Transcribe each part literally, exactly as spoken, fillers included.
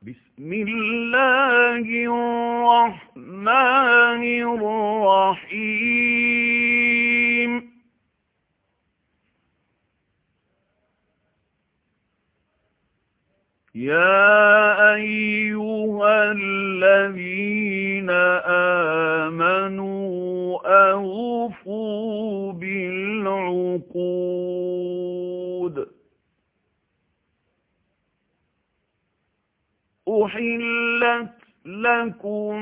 بسم الله الرحمن الرحيم يا أيها الذين آمنوا أوفوا بالعقود أحلت لكم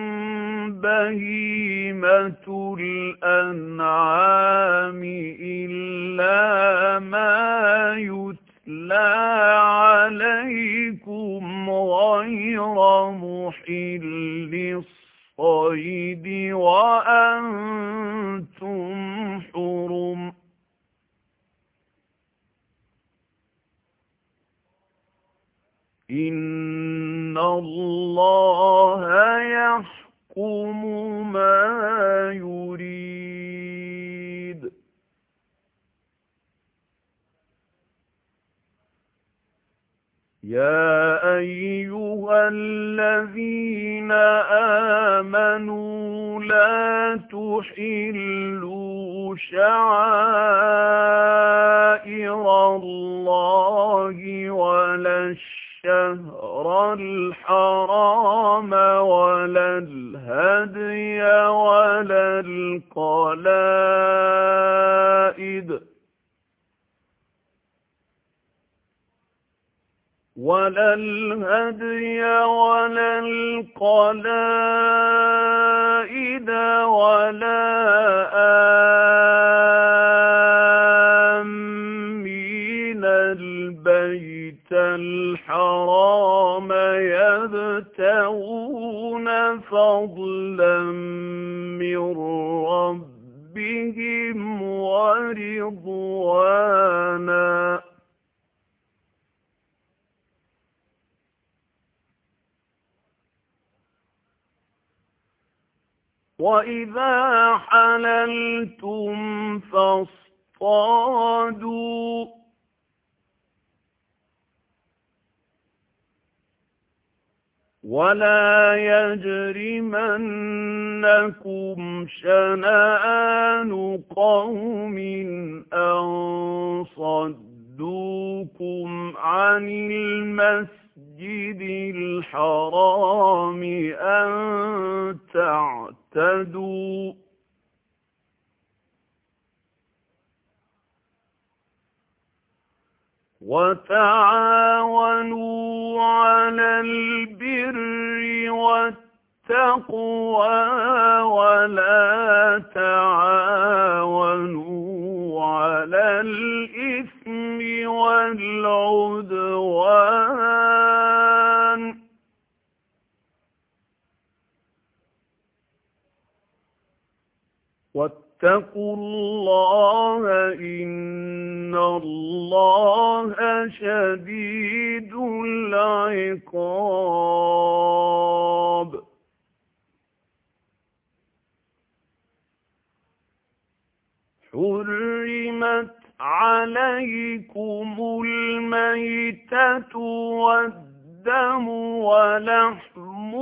بهيمة الأنعام إلا ما يتلى عليكم غير محل الصيد وأنتم حرم إن الله يحكم ما يريد يا أيها الذين آمنوا لا تحلوا شعائر الله ولا الشهر الحرام ولا الهدي ولا القلائد ولا الهدي ولا القلائد ولا آمين البيت الحرام يبتغون فضلا من ربهم ورضوانا وَإِذَا حَلَلْتُمْ فاصطادوا ولا يجرمنكم شنآن قوم أن صدوكم عن المسجد الحرام أن تعتدوا وتعاونوا على البر والتقوى ولا تعاونوا على الإثم والعدوان واتقوا الله إن الله شديد العقاب حرمت عليكم الميتة والدم ولحم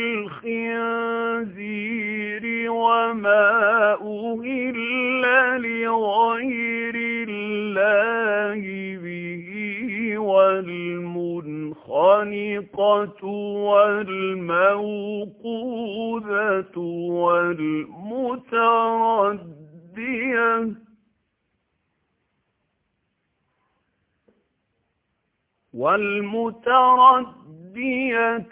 الخنزير وما أهل لغير الله به والمنخنقة والموقوذة والمتردية والمتردية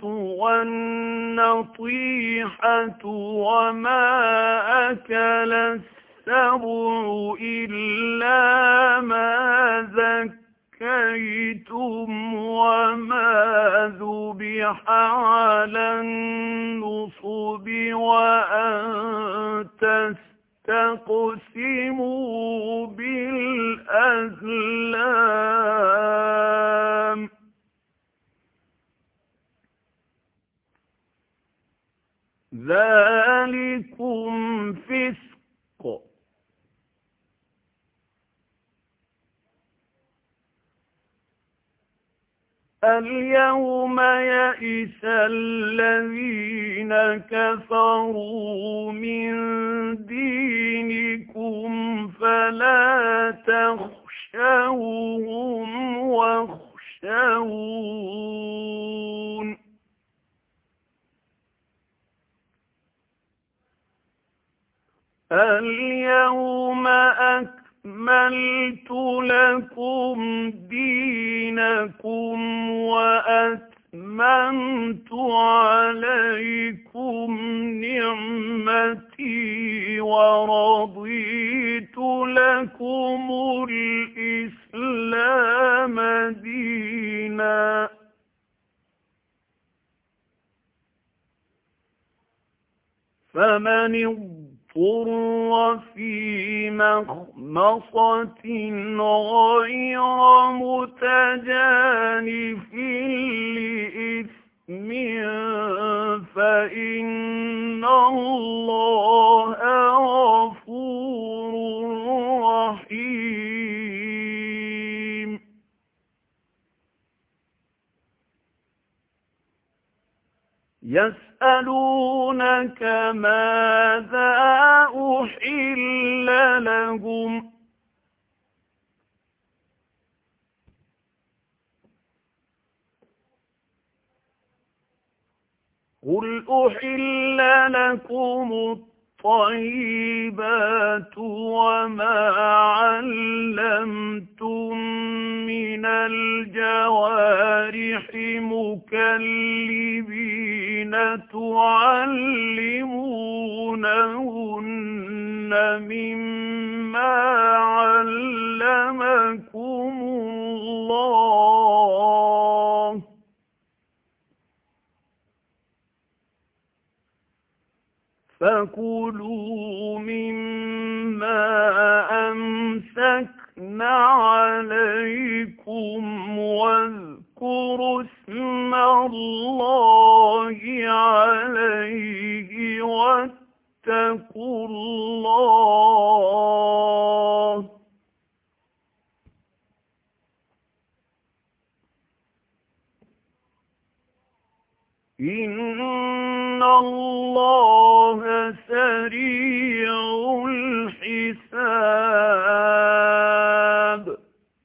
والنطيحة وما أكل السبع إلا ما ذكيتم وما ذبح على النصب وأن تستقسموا بالأزلام ذلكم فسق اليوم يئس الذين كفروا من دينكم فلا تخشوهم واخشون اليوم أكملت لكم دينكم وأتممت عليكم نعمتي ورضيت لكم الإسلام دينا فمن اضطر في مخمصة غير متجانف لإثم فإن الله غفور رحيم يسألونك ماذا أحل لهم قل أحل لكم الطيبات وما علمتم من الجوارح مكلبين تعلمونهن مما علمكم الله فكلوا مما أمسكن عليكم واذكروا اسم الله عليه واتقوا الله إن الله سريع الحساب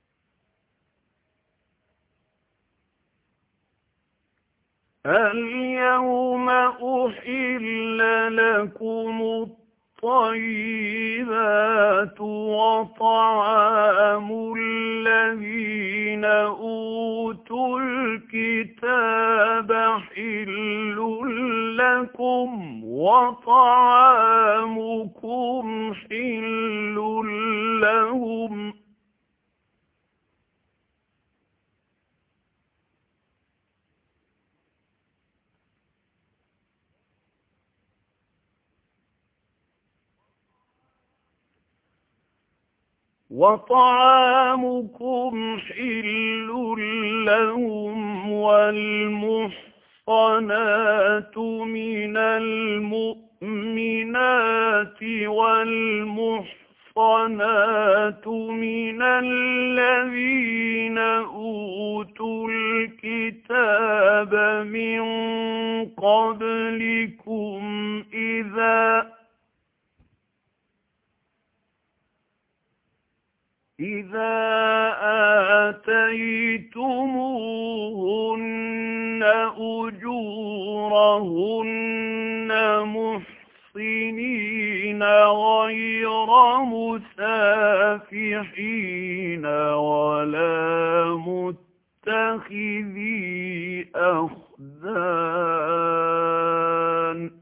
اليوم أحل لكم الطيبات وطعام الذين أوتوا الكتاب حل لكم وطعامكم حل لهم وطعامكم حل لهم والمحصنات من المؤمنات والمحصنات من الذين أوتوا الكتاب من قبلكم إذا إذا آتيتموهن أجورهن محصنين غير مسافحين ولا متخذي أخدان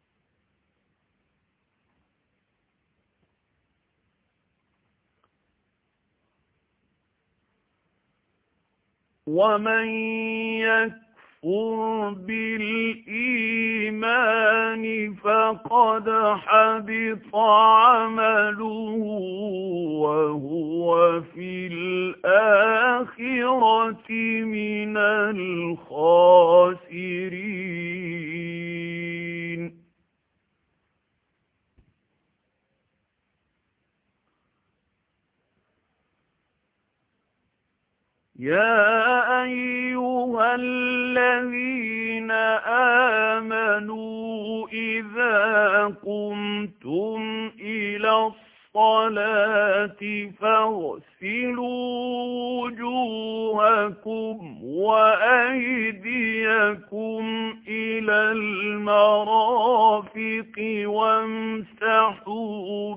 ومن يكفر بالإيمان فقد حبط عمله وهو في الآخرة من الخاسرين يا أيها الذين آمنوا إذا قمتم إلى الصلاة فاغسلوا وجوهكم وأيديكم إلى المرافق وامسحوا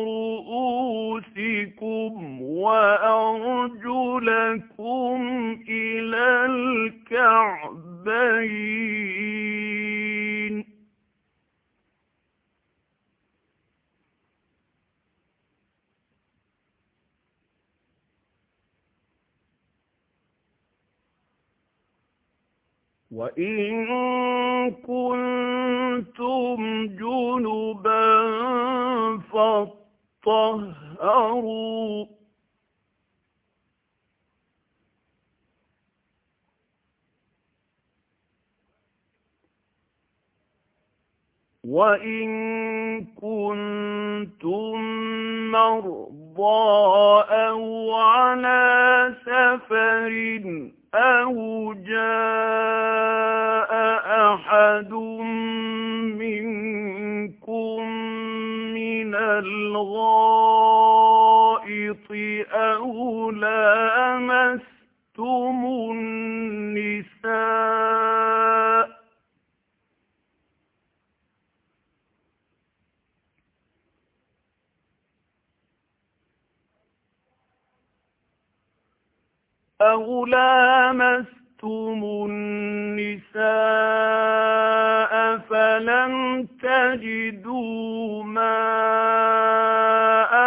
برؤوسكم وأرجلكم إلى الكعبين. وَإِن كُنتُمْ جُنُبًا فاطهروا وَإِن كُنتُم مَّرْضَىٰ أَوْ عَلَىٰ سَفَرٍ أَوْ جَاءَ أَحَدٌ مِّنكُم مِّنَ الْغَائِطِ أَوْ لَامَسْتُمُ النِّسَاءَ أَوْ لَامَسْتُمُ النِّسَاءَ فَلَمْ تَجِدُوا مَاءً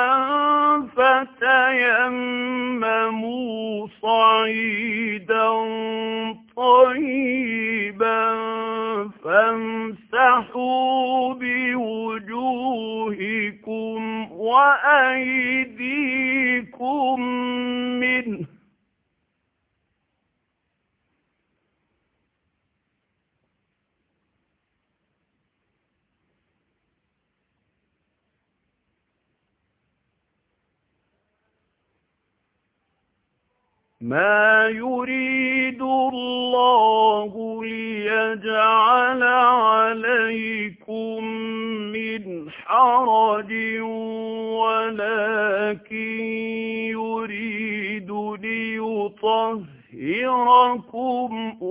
فَتَيَمَّمُوا صَعِيدًا طَيِّبًا فَامْسَحُوا بِوُجُوهِكُمْ وَأَيْدِيكُم مِّنْهُ ۚ مَا يُرِيدُ اللَّهُ لِيَجْعَلَ عَلَيْكُم مِّنْ حَرَجٍ وَلَٰكِن يُرِيدُ لِيُطَهِّرَكُمْ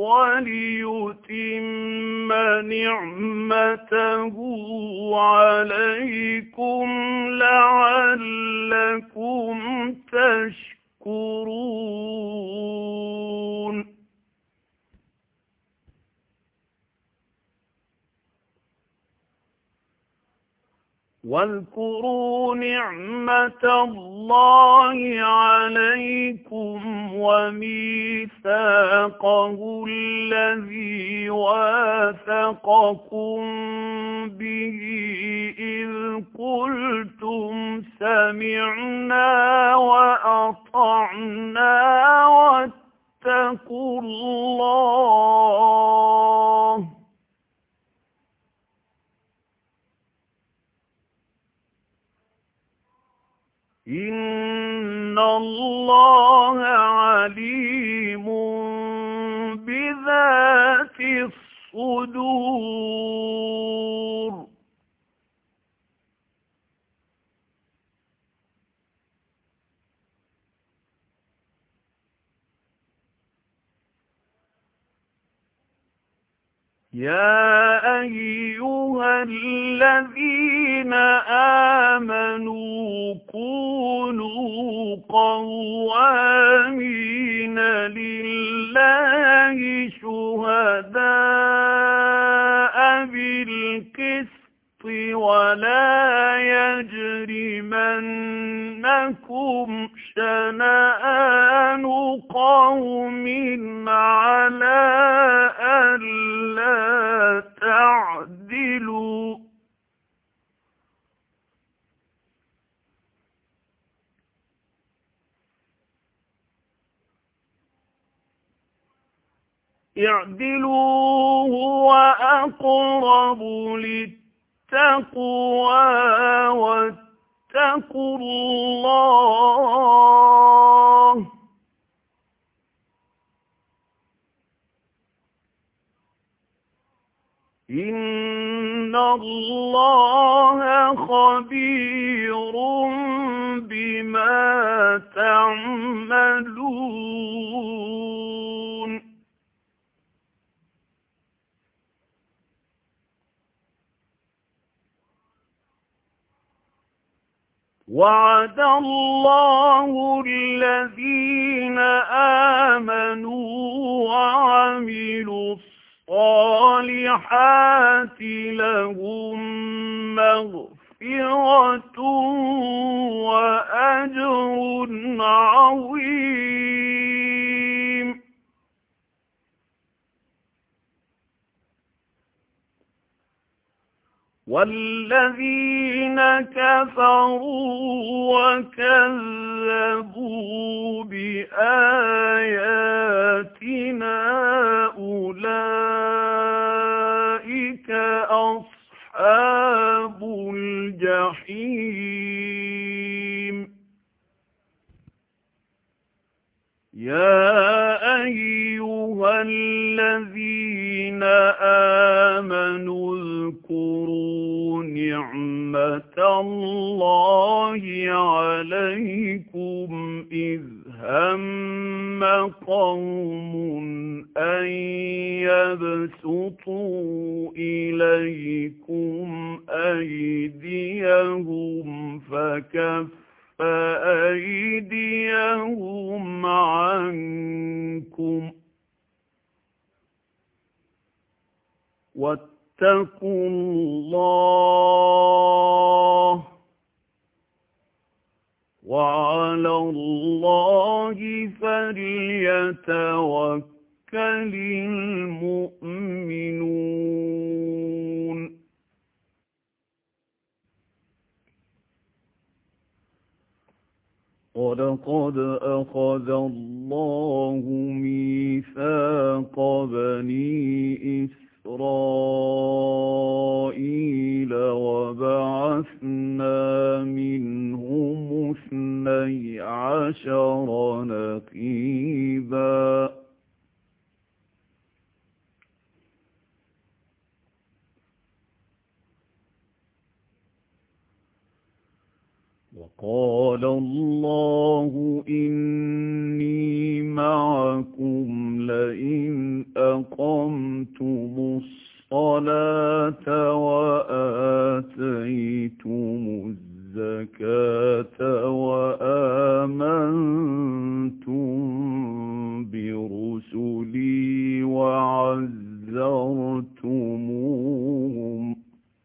وَلِيُتِمَّ نِعْمَتَهُ عَلَيْكُمْ لَعَلَّكُمْ تَشْكُرُونَ. وَاذْكُرُوا نِعْمَةَ اللَّهِ عَلَيْكُمْ وَمِيثَاقَهُ الَّذِي واثَقَكُم بِهِ إِذْ قُلْتُمْ سَمِعْنَا وَأَطَعْنَا وَاتَّقُوا اللَّهَ إِنَّ اللَّهَ عَلِيمٌ بِذَاتِ الصُّدُورِ. يَا أَيُّهَا الَّذِينَ آمَنُوا كُونُوا قَوَّامِينَ لِلَّهِ شُهَدَاءَ بِالْقِسْطِ وَلَا يَجْرِمَنَّكُمْ شَنَآنُ قَوْمٍ عَلَىٰ أَلَّا تَعْدِلُوا ۚ اعْدِلُوا هُوَ أَقْرَبُ لِلتَّقْوَىٰ وَاتَّقُوا اللَّهَ إِنَّ اللَّهَ خَبِيرٌ بِمَا تَعْمَلُونَ وَعَدَ اللَّهُ الَّذِينَ آمَنُوا وَعَمِلُوا الصَّالِحَاتِ لَهُم مَّغْفِرَةٌ وَأَجْرٌ عَظِيمٌ وَالَّذِينَ كَفَرُوا وَكَذَّبُوا بِآيَاتِنَا أُولَئِكَ أَصْحَابُ الْجَحِيمِ يَا أَيُّهَا الَّذِينَ آمَنُوا اذْكُرُوا نِعْمَةَ اللَّهِ عَلَيْكُمْ إِذْ هَمَّ قَوْمٌ أَن يَبْسُطُوا إِلَيْكُمْ أَيْدِيَهُمْ فَكَفَّ فَأَيْدِيَهُمْ عَنكُمْ وَاتَّقُوا اللَّهَ وَعَلَى اللَّهِ فَلْيَتَوَكَّلِ الْمُؤْمِنُونَ وَلَقَدْ أَخَذَ اللَّهُ مِيثَاقَ بَنِي إِسْرَائِيلَ وَبَعَثْنَا مِنْهُمُ اثْنَيْ عَشَرَ نَقِيبًا وَقَالَ اللَّهُ إِنِّي مَعَكُمْ لَئِنْ أَقَمْتُمُ الصَّلَاةَ وَآتَيْتُمُ الزَّكَاةَ وَآمَنْتُمْ بِرُسُلِي وَعَزَّرْتُمُوهُمْ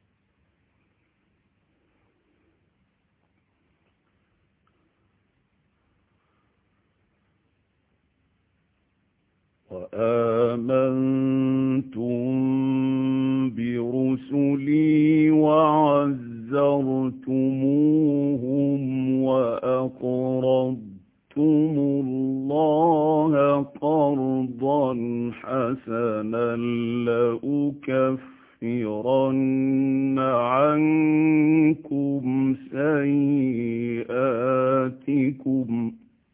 وَآمَنْتُمْ بِرُسُلِي وَعَزَّرْتُمُوهُمْ وَأَقْرَضْتُمُ اللَّهَ قَرْضًا حَسَنًا لَأُكَفِّرَنَّ عَنكُمْ سَيِّئَاتِكُمْ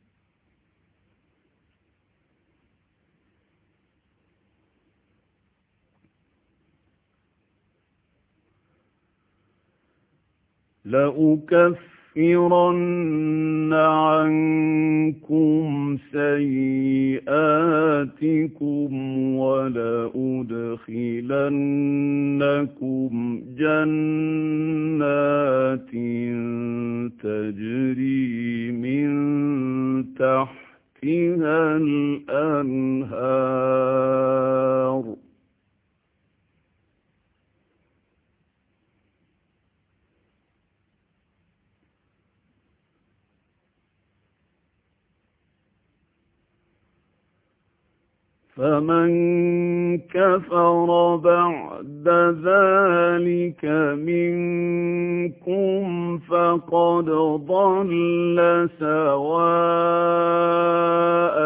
لَأُكَفِّرَنَّ عَنكُمْ سَيِّئَاتِكُمْ وَلَأُدْخِلَنَّكُمْ جَنَّاتٍ تَجْرِي مِن تَحْتِهَا الْأَنْهَارُ فَمَن كَفَرَ بَعْدَ ذَلِكَ مِنكُمْ فَقَدْ ضَلَّ سَوَاءَ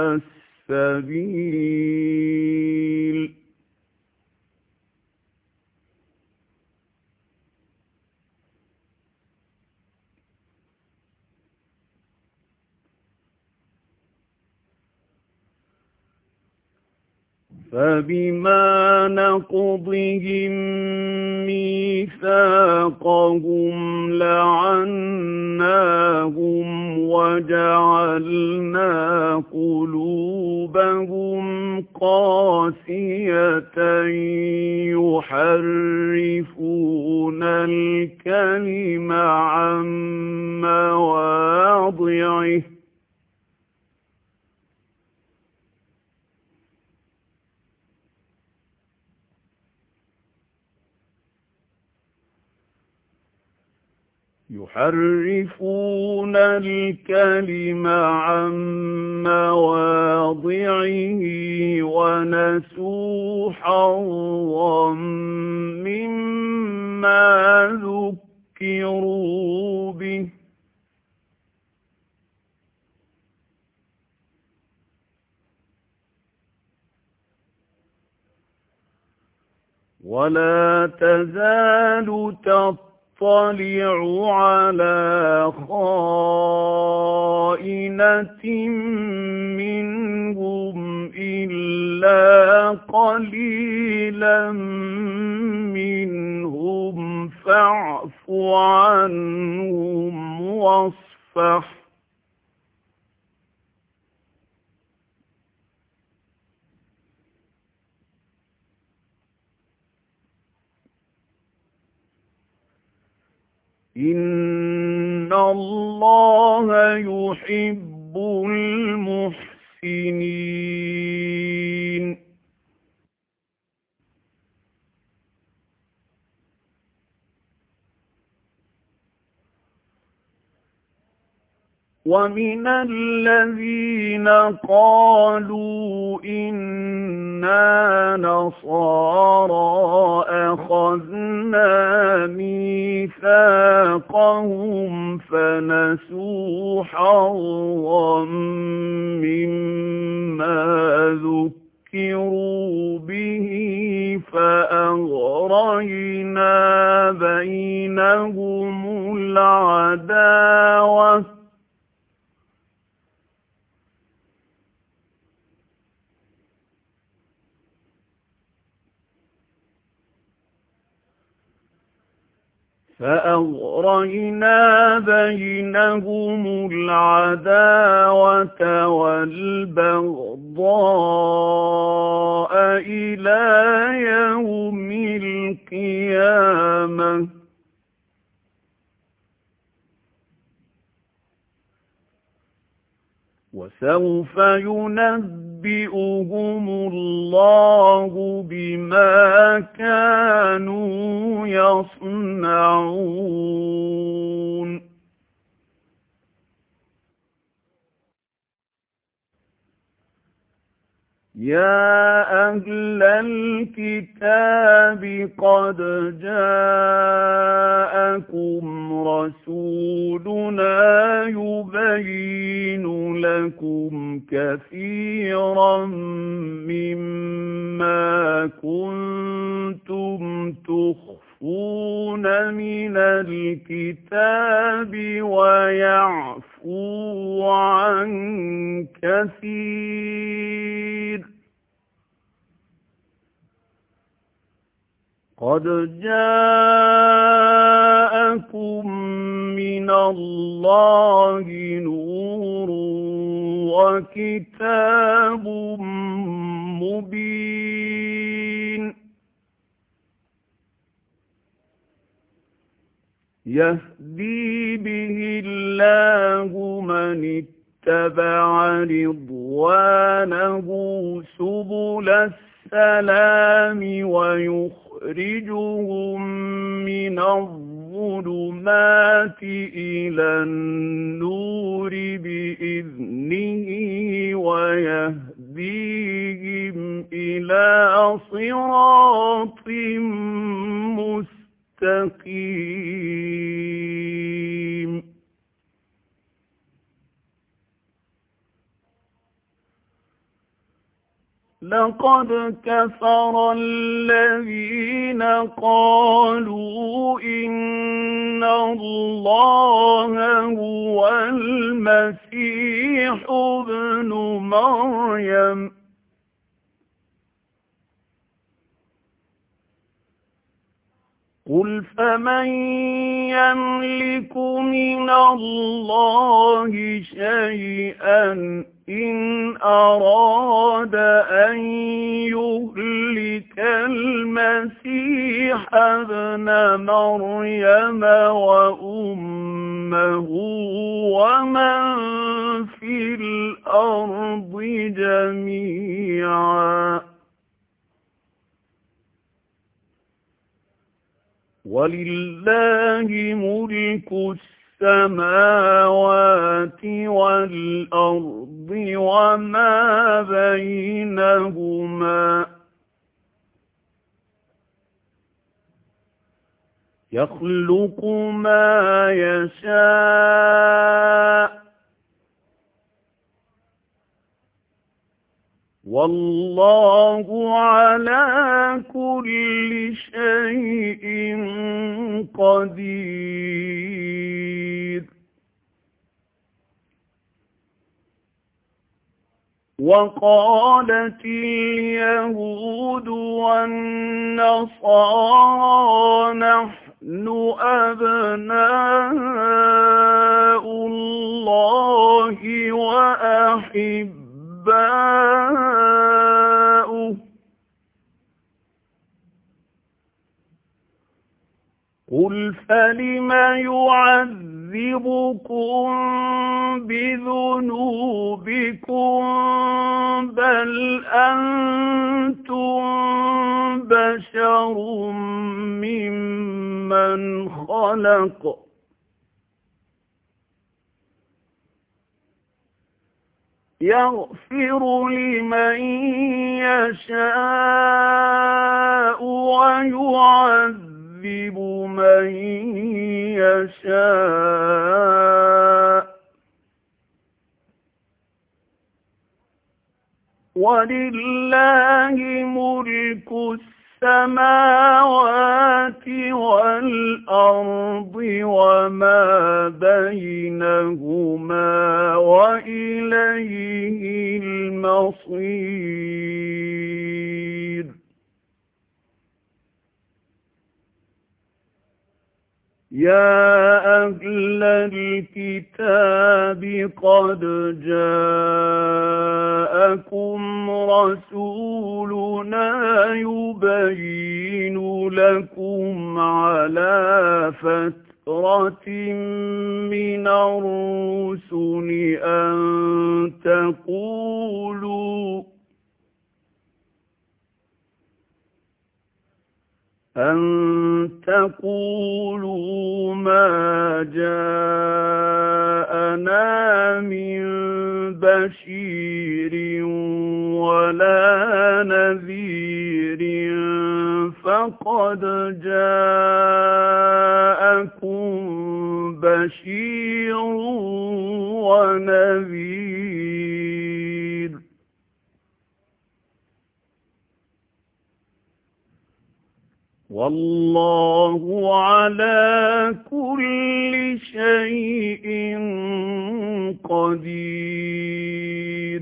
السَّبِيلِ فبما نقضهم ميثاقهم لعناهم وجعلنا قلوبهم قاسية يحرفون الكلم عن مواضعه يحرفون الكلم عن مواضعه ونسوا حظا مما ذكروا به ولا تزال تطلع اطلع على خائنة منهم إلا قليلا منهم فاعف عنهم واصفح إن الله يحب المحسنين ومن الذين قالوا إنا نصارى أخذنا ميثاقهم فنسوا حظا مما ذكروا به فأغرينا بينهم العداوة فأغرينا بينهم العداوة والبغضاء إلى يوم القيامة وسوف ينبئهم الله بما كانوا يصنعون يا أهل الكتاب قد جاءكم رسولنا يبين لكم كثيرا مما كنتم تخفون من الكتاب ويعفو عن كثير قد جاءكم من الله نور وكتاب مبين يهدي به الله من اتبع رضوانه سبل السلام ويخرجهم من الظلمات إلى النور بإذنه ويهديهم إلى صراط مستقيم لقد كفر الذين قالوا إن الله هو المسيح ابن مريم قُلْ فَمَن يَمْلِكُ مِنَ اللَّهِ شَيْئًا إِنْ أَرَادَ أَن يُهْلِكَ الْمَسِيحَ ابْنَ مَرْيَمَ وَأُمَّهُ وَمَن فِي الْأَرْضِ جَمِيعًا وَلِلَّهِ مُلْكُ السَّمَاوَاتِ وَالْأَرْضِ وَمَا بَيْنَهُمَا يَخْلُقُ مَا يَشَاءُ وَاللَّهُ عَلَى كُلِّ شَيْءٍ قَدِيرٌ وَقَالَتِ الْيَهُودُ وَالنَّصَارَى نَحْنُ أَبْنَاءُ اللَّهِ وَأَحِبَّاؤُهُ قُلْ فَلِمَ يُعَذِّبُكُم بِذُنُوبِكُم بَلْ أَنتُم بَشَرٌ مِّمَّنْ خَلَقَ يَغْفِرُ لِمَن يَشَاءُ وَيُعَذِّبُ مَن يَشَاءُ وَلِلَّهِ مُلْكُ السَّمَاوَاتِ وَالْأَرْضِ وَمَا بَيْنَهُمَا وَإِلَيْهِ الْمَصِيرُ يَا أَهْلَ الْكِتَابِ قَدْ جَاءَكُمْ رَسُولُنَا يُبَيِّنُ لَكُمْ عَلَى فَتْرَةٍ مِّنَ الرُّسُلِ أَن تَقُولُوا أَن تَقُولُوا مَا جَاءَنَا مِن بَشِيرٍ وَلَا نَذِيرٍ فَقَدْ جَاءَكُم بَشِيرٌ وَنَذِيرٌ وَاللَّهُ عَلَى كُلِّ شَيْءٍ قَدِيرٌ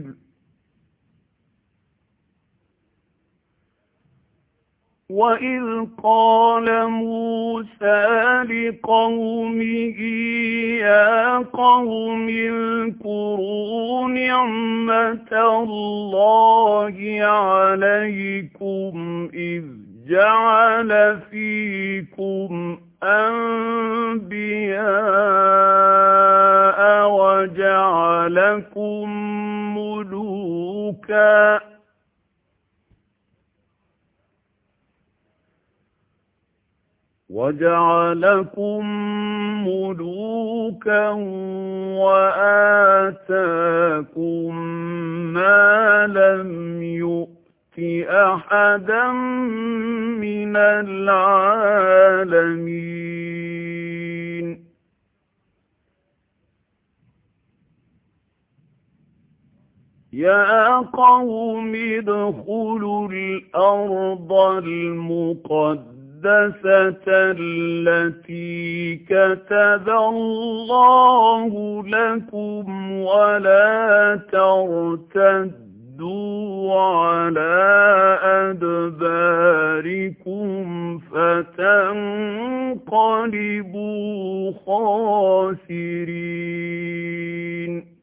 وَإِذْ قَالَ مُوسَى لِقَوْمِهِ يَا قَوْمِ اذْكُرُوا نِعْمَةَ اللَّهِ عَلَيْكُمْ إِذْ جَعَلَ فِيكُمْ أَنبِيَاءَ وَجَعَلَكُم مُّلُوكًا وَجَعَلَكُم مُّلُوكًا وَآتَاكُم مَّا لَمْ يُؤْتِ أَحَدًا مِّنَ الْعَالَمِينَ يَا قَوْمِ ادْخُلُوا الْأَرْضَ الْمُقَدَّسَةَ الَّتِي كَتَبَ اللَّهُ لَكُمْ وَلَا تَرْتَدُّوا فَرُدُّوا عَلَى أَدْبَارِكُمْ فَتَنقَلِبُوا خَاسِرِينَ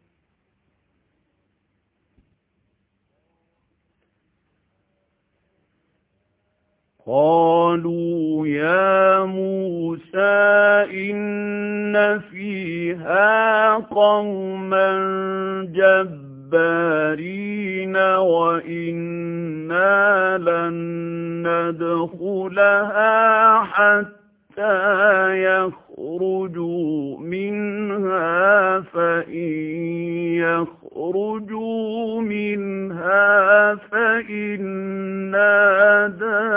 قَالُوا يَا مُوسَىٰ إِنَّ فِيهَا قَوْمًا جَبَّارِينَ وَإِنَّا لَن نَّدْخُلَهَا حَتَّىٰ يَخْرُجُوا مِنْهَا فَإِن يَخْرُجُوا مِنْهَا فَإِنَّا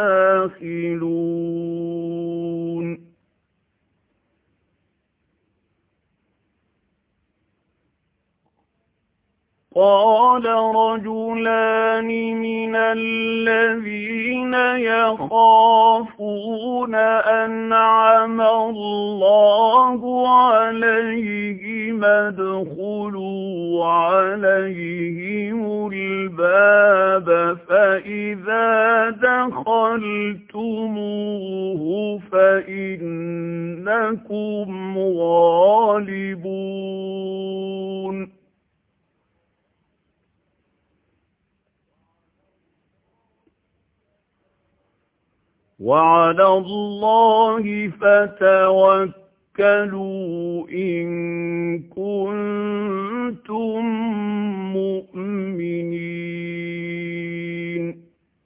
دَاخِلُونَ قَالَ رَجُلَانِ مِنَ الَّذِينَ يَخَافُونَ أَنْعَمَ اللَّهُ عَلَيْهِمْ ادْخُلُوا عَلَيْهِمُ الْبَابَ فَإِذَا دَخَلْتُمُوهُ فَإِنَّكُمْ غَالِبُونَ وَعَلَى اللَّهِ فَتَوَكَّلُوا إِن كُنتُم مُّؤْمِنِينَ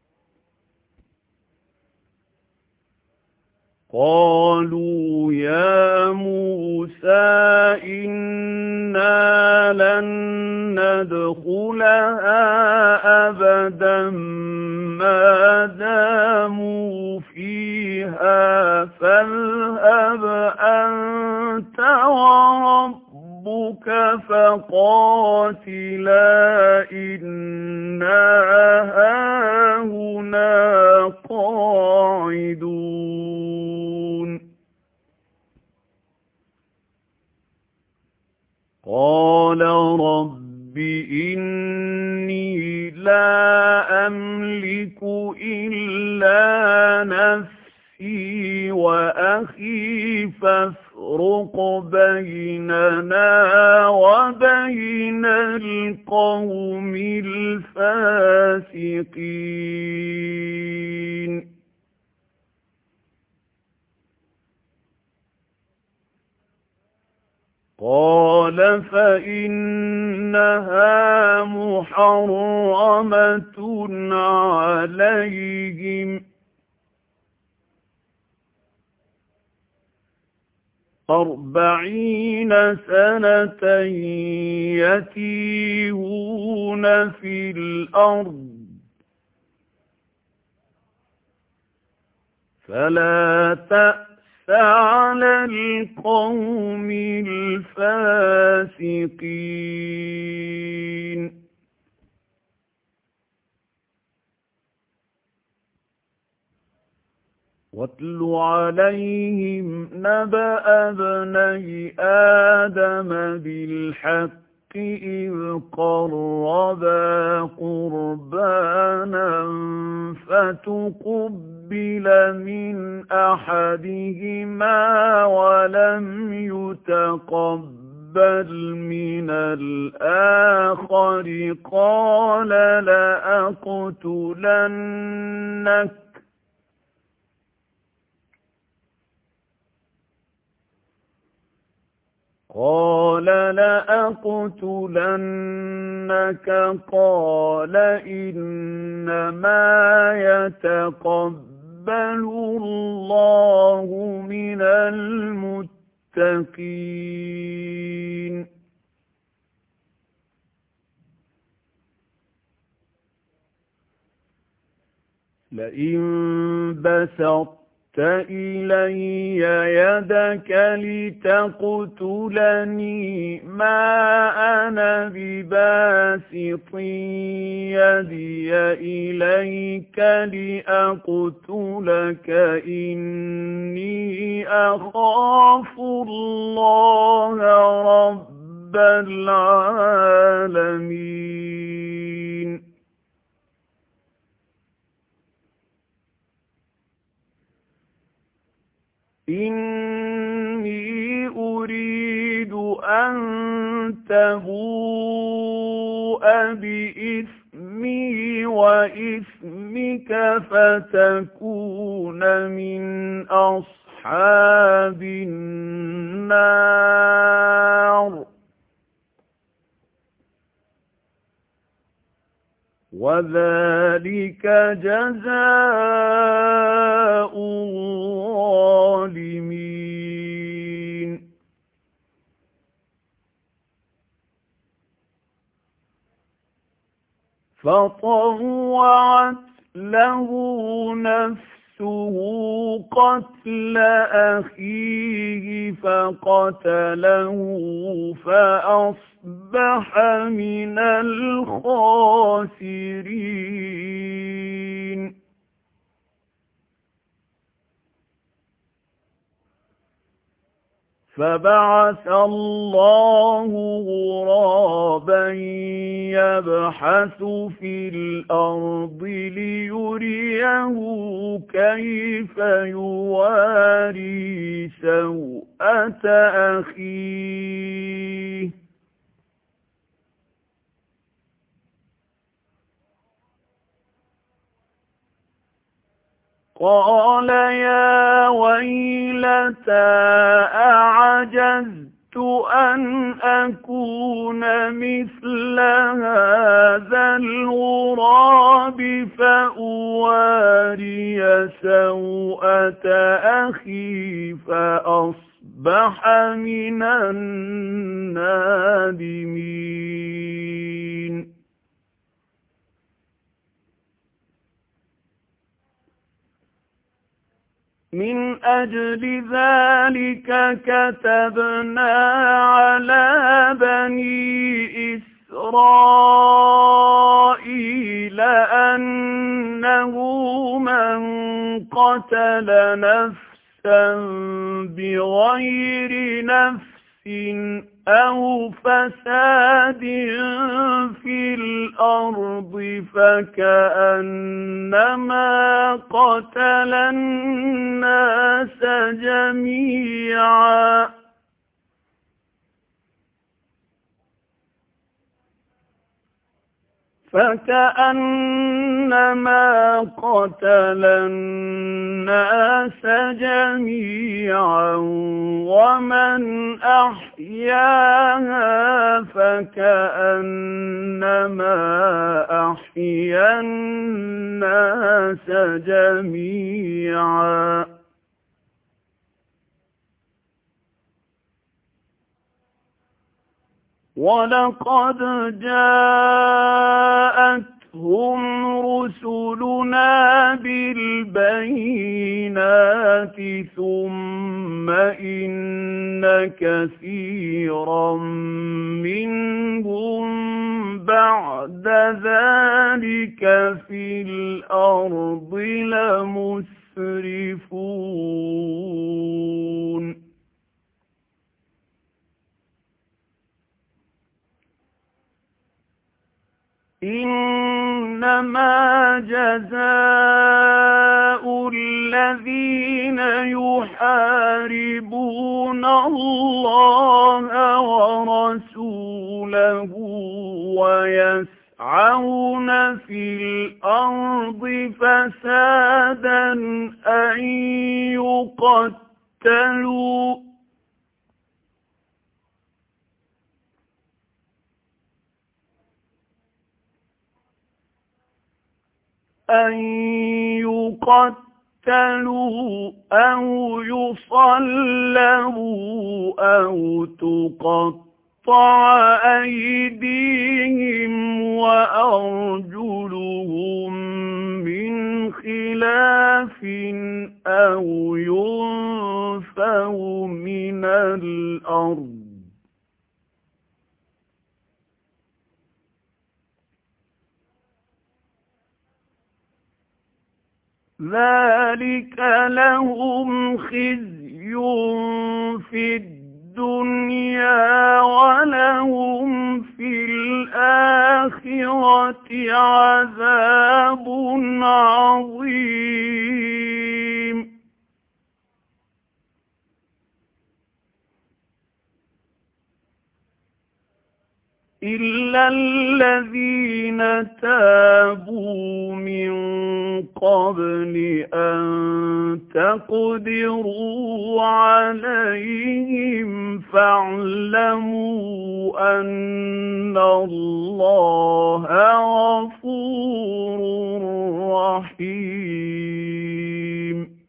قَالُوا يَا مُوسَىٰ إِنَّا لَن نَّدْخُلَهَا أَبَدًا مَّا دَامُوا فِيهَا فَاذْهَبْ أَنتَ وَرَبُّكَ فَقَاتِلَا إِنَّا هَاهُنَا قَاعِدُونَ قَالَ رَبِّ إِنِّي لَا أَمْلِكُ إِلَّا نَفْسِي وَأَخِي فَافْرُقْ بَيْنَنَا وَبَيْنَ الْقَوْمِ الْفَاسِقِينَ قَالَ فَإِنَّهَا مُحَرَّمَةٌ عَلَيْهِمْ أَرْبَعِينَ سَنَةً يَتِيهُونَ فِي الْأَرْضِ فَلَا تَأْسَ عَلَى الْقَوْمِ الْفَاسِقِينَ وَاتْلُ عَلَيْهِمْ نَبَأَ ابْنَيْ آدَمَ بِالْحَقِّ إِذْ قَرَّبَا قُرْبَانًا فَتُقُبِّلَ مِنْ أَحَدِهِمَا وَلَمْ يُتَقَبَّلْ مِنَ الْآخَرِ قَالَ لَأَقْتُلَنَّكَ قَالَ لَأَقْتُلَنَّكَ قَالَ إِنَّمَا يَتَقَبَّلُ اللَّهُ مِنَ الْمُتَّقِينَ لَئِن بَسَطتَ إِلَيَّ يَدَكَ لِتَقْتُلَنِي مَا أَنَا بِبَاسِطٍ يَدِيَ إِلَيْكَ لِأَقْتُلَكَ إِنِّي أَخَافُ اللَّهَ رَبَّ الْعَالَمِينَ إِنِّي أُرِيدُ أَن تَبُوءَ بِإِثْمِي وَإِثْمِكَ فَتَكُونَ مِنْ أَصْحَابِ النَّارِ وَذَلِكَ جَزَاءُ الظَّالِمِينَ فَطَوَّعَتْ لَهُ نَفْسُهُ قَتْلَ أَخِيهِ فَقَتَلَهُ فَأَصْبَحَ مِنَ الْخَاسِرِينَ فَبَعَثَ اللَّهُ غُرَابًا يَبْحَثُ فِي الْأَرْضِ لِيُرِيَهُ كَيْفَ يُوَارِي سَوْءَةَ أَخِيهِ قَالَ يَا وَيْلَتَى أَعَجَزْتُ أَنْ أَكُونَ مِثْلَ هَذَا الْغُرَابِ فَأُوَارِيَ سَوْءَةَ أَخِي فَأَصْبَحَ مِنَ النَّادِمِينَ مِنْ أَجْلِ ذَلِكَ كَتَبْنَا عَلَى بَنِي إِسْرَائِيلَ أَنَّهُ مَنْ قَتَلَ نَفْسًا بِغَيْرِ نَفْسٍ أَوْ فَسَادٍ فِي الْأَرْضِ فَكَأَنَّمَا قَتَلَ النَّاسَ جَمِيعًا فَكَأَنَّمَا قَتَلَ النَّاسَ جَمِيعًا وَمَنْ أَحْيَاهَا فَكَأَنَّمَا أَحْيَا النَّاسَ جَمِيعًا وَلَقَدْ جَاءَتْهُمْ رُسُلُنَا بِالْبَيِّنَاتِ ثُمَّ إِنَّ كَثِيرًا مِنْهُمْ بَعْدَ ذَلِكَ فِي الْأَرْضِ لَمُسْرِفُونَ إِنَّمَا جَزَاءُ الَّذِينَ يُحَارِبُونَ اللَّهَ وَرَسُولَهُ وَيَسْعَوْنَ فِي الْأَرْضِ فَسَادًا أَن يُقَتَّلُوا أَن يُقَتَّلُوا أَوْ يُصَلَّبُوا أَوْ تُقَطَّعَ أَيْدِيهِمْ وَأَرْجُلُهُم مِّنْ خِلَافٍ أَوْ يُنفَوْا مِنَ الْأَرْضِ ذَلِكَ لَهُمْ خِزْيٌ فِي الدُّنْيَا وَلَهُمْ فِي الْآخِرَةِ عَذَابٌ عَظِيمٌ إِلَّا الَّذِينَ تَابُوا مِن قَبْلِ أَن تَقْدِرُوا عَلَيْهِمْ فَاعْلَمُوا أَنَّ اللَّهَ غَفُورٌ رَّحِيمٌ.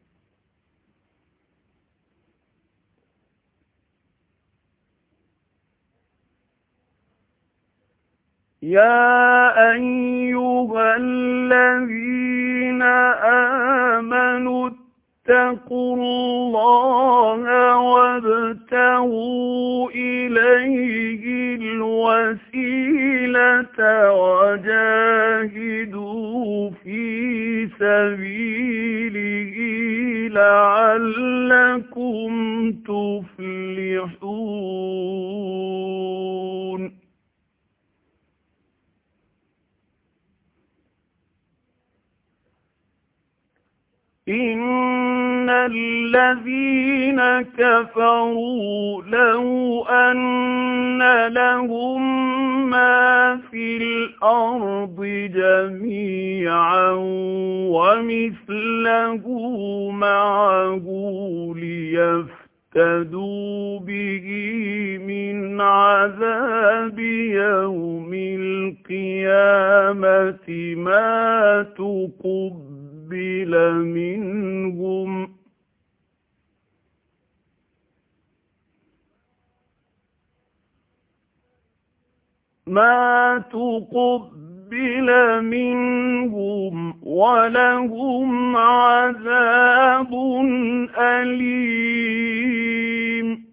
يَا أَيُّهَا الَّذِينَ آمَنُوا اتَّقُوا اللَّهَ وَابْتَغُوا إِلَيْهِ الْوَسِيلَةَ وَجَاهِدُوا فِي سَبِيلِهِ لَعَلَّكُمْ تُفْلِحُونَ. إِنَّ الَّذِينَ كَفَرُوا لَوْ أَنَّ لَهُم مَّا فِي الْأَرْضِ جَمِيعًا وَمِثْلَهُ مَعَهُ لِيَفْتَدُوا بِهِ مِنْ عَذَابِ يَوْمِ الْقِيَامَةِ مَا تُقُبِّلَ منهم ما تقبل منهم ولهم عذاب أليم.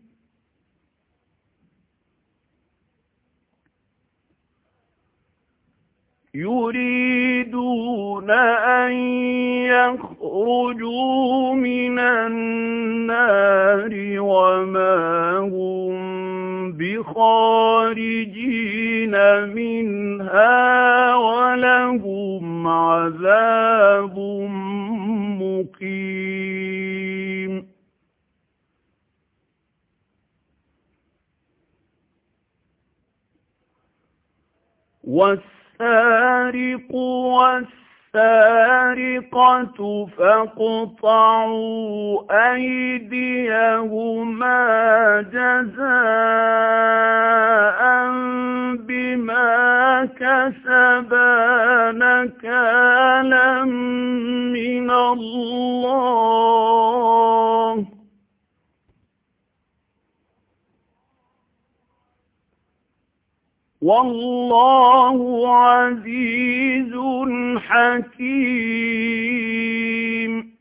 يريدون أن يخرجوا من النار وما هم بخارجين منها ولهم عذاب مقيم. والسارق والسارقة فاقطعوا أيديهما جزاء بما كسبا نكالا من الله والله عزيز حكيم.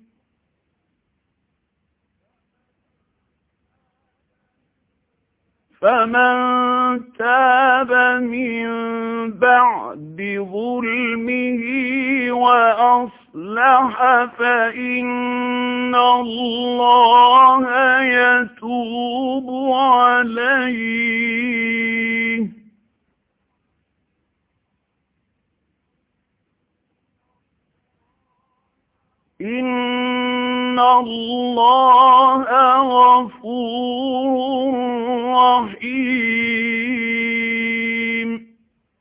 فمن تاب من بعد ظلمه وأصلح فإن الله يتوب عليه إِنَّ اللَّهَ غَفُورٌ رَّحِيمٌ.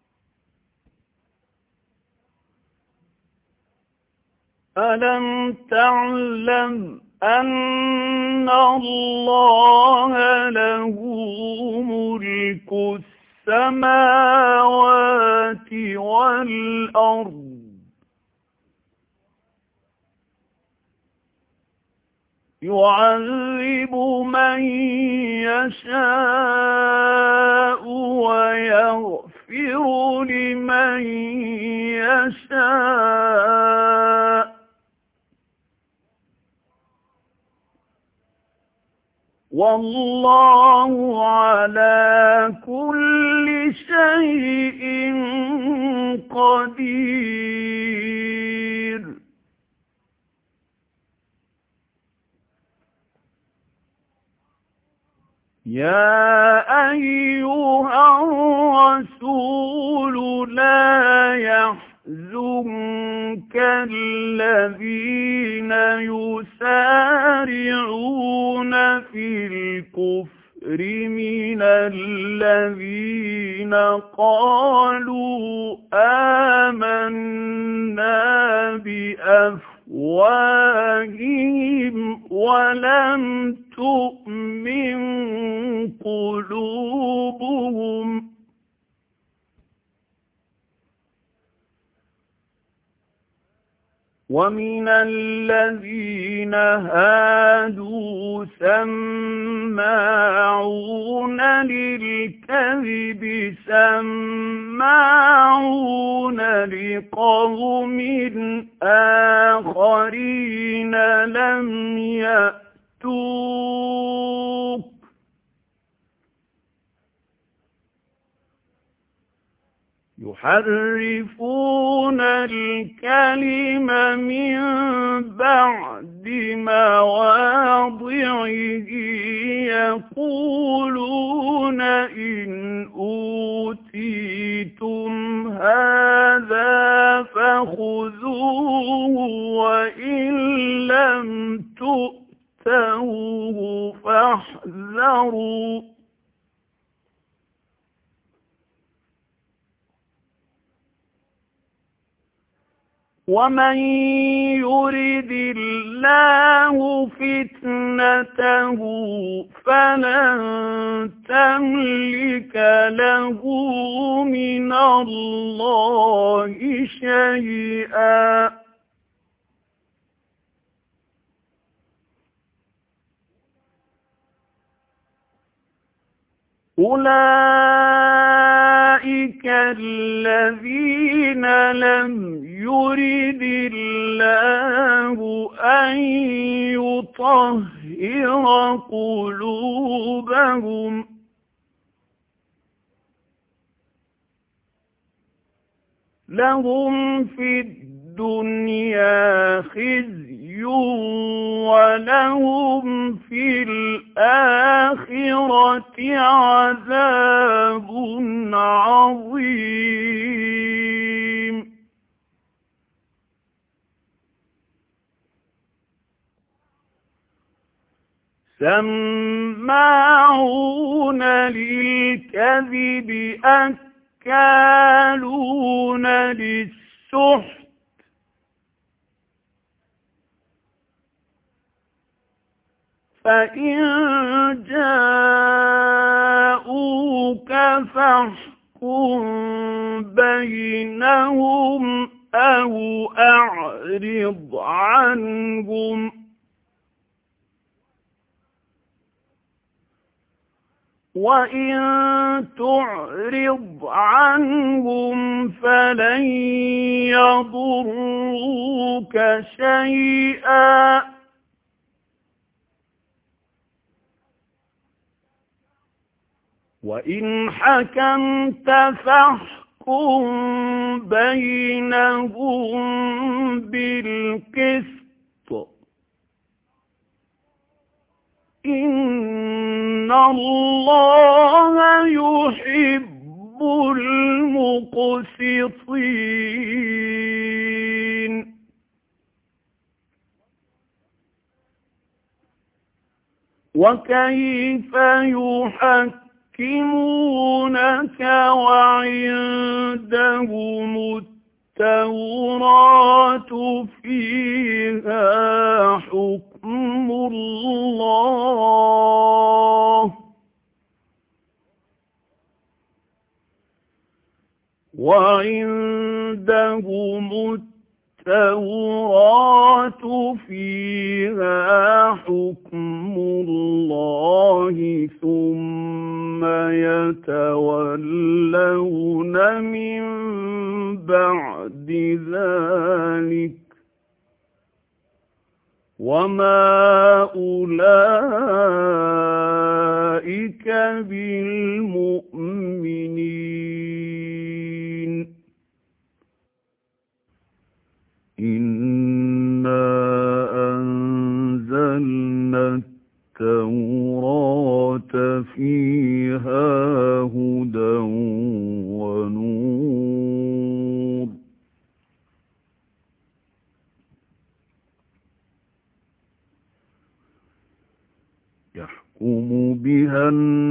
أَلَمْ تَعْلَمْ أَنَّ اللَّهَ لَهُ مُلْكُ السَّمَاوَاتِ وَالْأَرْضِ يُعَذِّبُ مَن يَشَاءُ وَيَغْفِرُ لِمَن يَشَاءُ وَاللَّهُ عَلَى كُلِّ شَيْءٍ قَدِيرٌ. يَا أَيُّهَا الرَّسُولُ لَا يَحْزُنكَ الَّذِينَ يُسَارِعُونَ فِي الْكُفْرِ الكفر من الذين قالوا آمنا بأفواههم ولم تؤمن قلوبهم ومن الذين هادوا سماعون للكذب سماعون لقوم آخرين لم يأتوك يحرفون الكلم من بعد مواضعه يقولون إن أوتيتم هذا فخذوه وإن لم تؤتوه فاحذروا ومن يرد الله فتنته فلن تملك له من الله شيئا أولئك الذين لم يرد الله أن يطهر قلوبهم لهم في الدنيا خزي ولهم في الآخرة عذاب عظيم سماعون للكذب أكالون للسحت فإن جاءوك فاحكم بينهم أو أعرض عنهم وإن تعرض عنهم فلن يضروك شيئا وإن حكمت فاحكم بينهم بالقسط إن الله يحب المقسطين وكيف يحكمونك وعندهم التوراة فيها حكم الله وعندهم التوراة فيها حكم الله ثم يتولون من بعد ذلك وما أولئك بالمؤمنين إنا أنزلنا التوراة فيها هدى ونور يحكم بها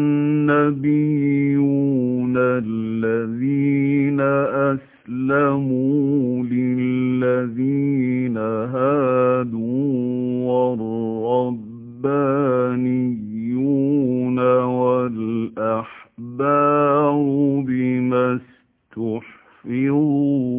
النبيون الذين أسلموا للذين هادوا والربانيون والأحبار بما استحفظوا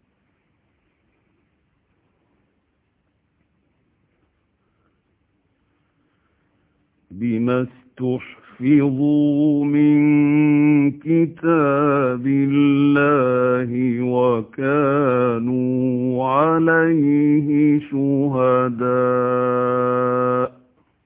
بما استحفظوا من كتاب الله وكانوا عليه شهداء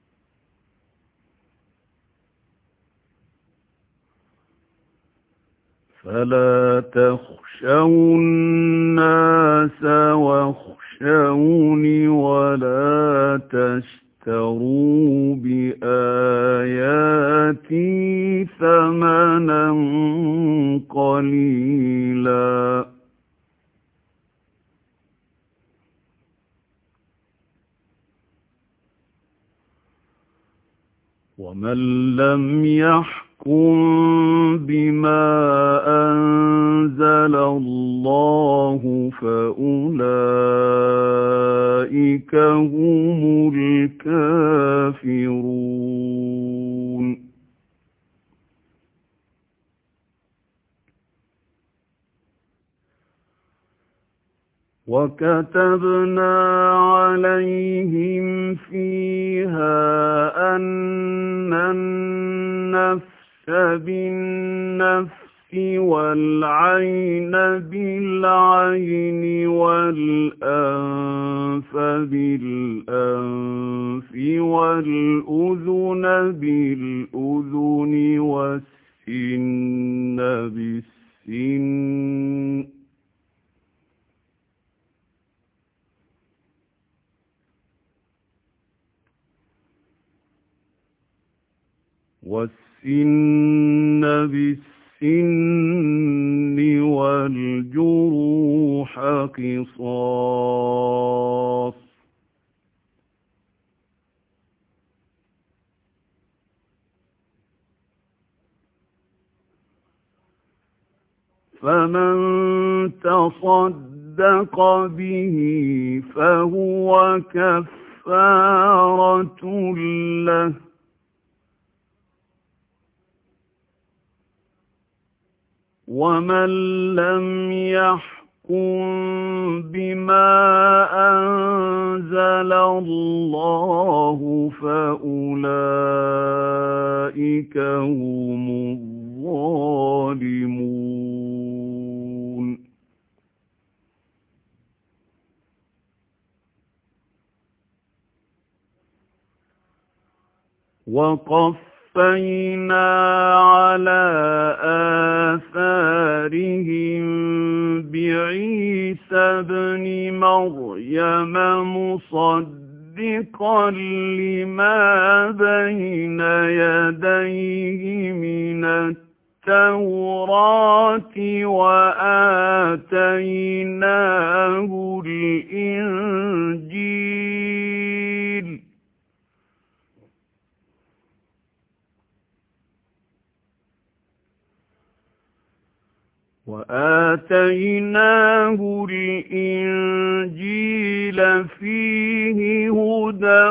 فلا تخشوا الناس واخشوني ولا تشتروا بآياتي ثمنا قليلا ومن لم يحكم بما أنزل الله فأولئك هم الكافرون وكتبنا عليهم فيها أن النفس بالنفس والعين بالعين والأنف بالأنف والأذن بالأذن والسن بالسن والسن بالسن والجروح قصاص فمن تصدق به فهو كفارة له ومن لم يحكم بما أنزل الله فأولئك هم الظالمون وقفينا على آثارهم بعيسى ابن مريم مصدقا لما بين يديه من التوراة وآتيناه الإنجيل وآتيناه الإنجيل فيه هدى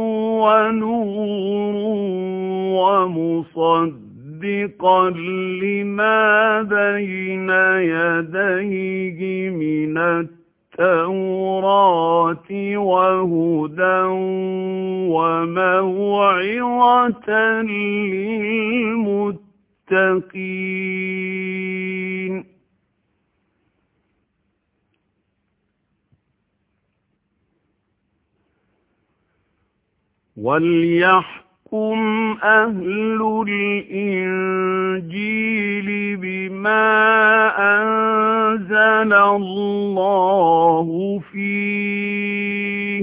ونور ومصدقا لما بين يديه من التوراة وهدى وموعظة للمتقين وليحكم أهل الإنجيل بما أنزل الله فيه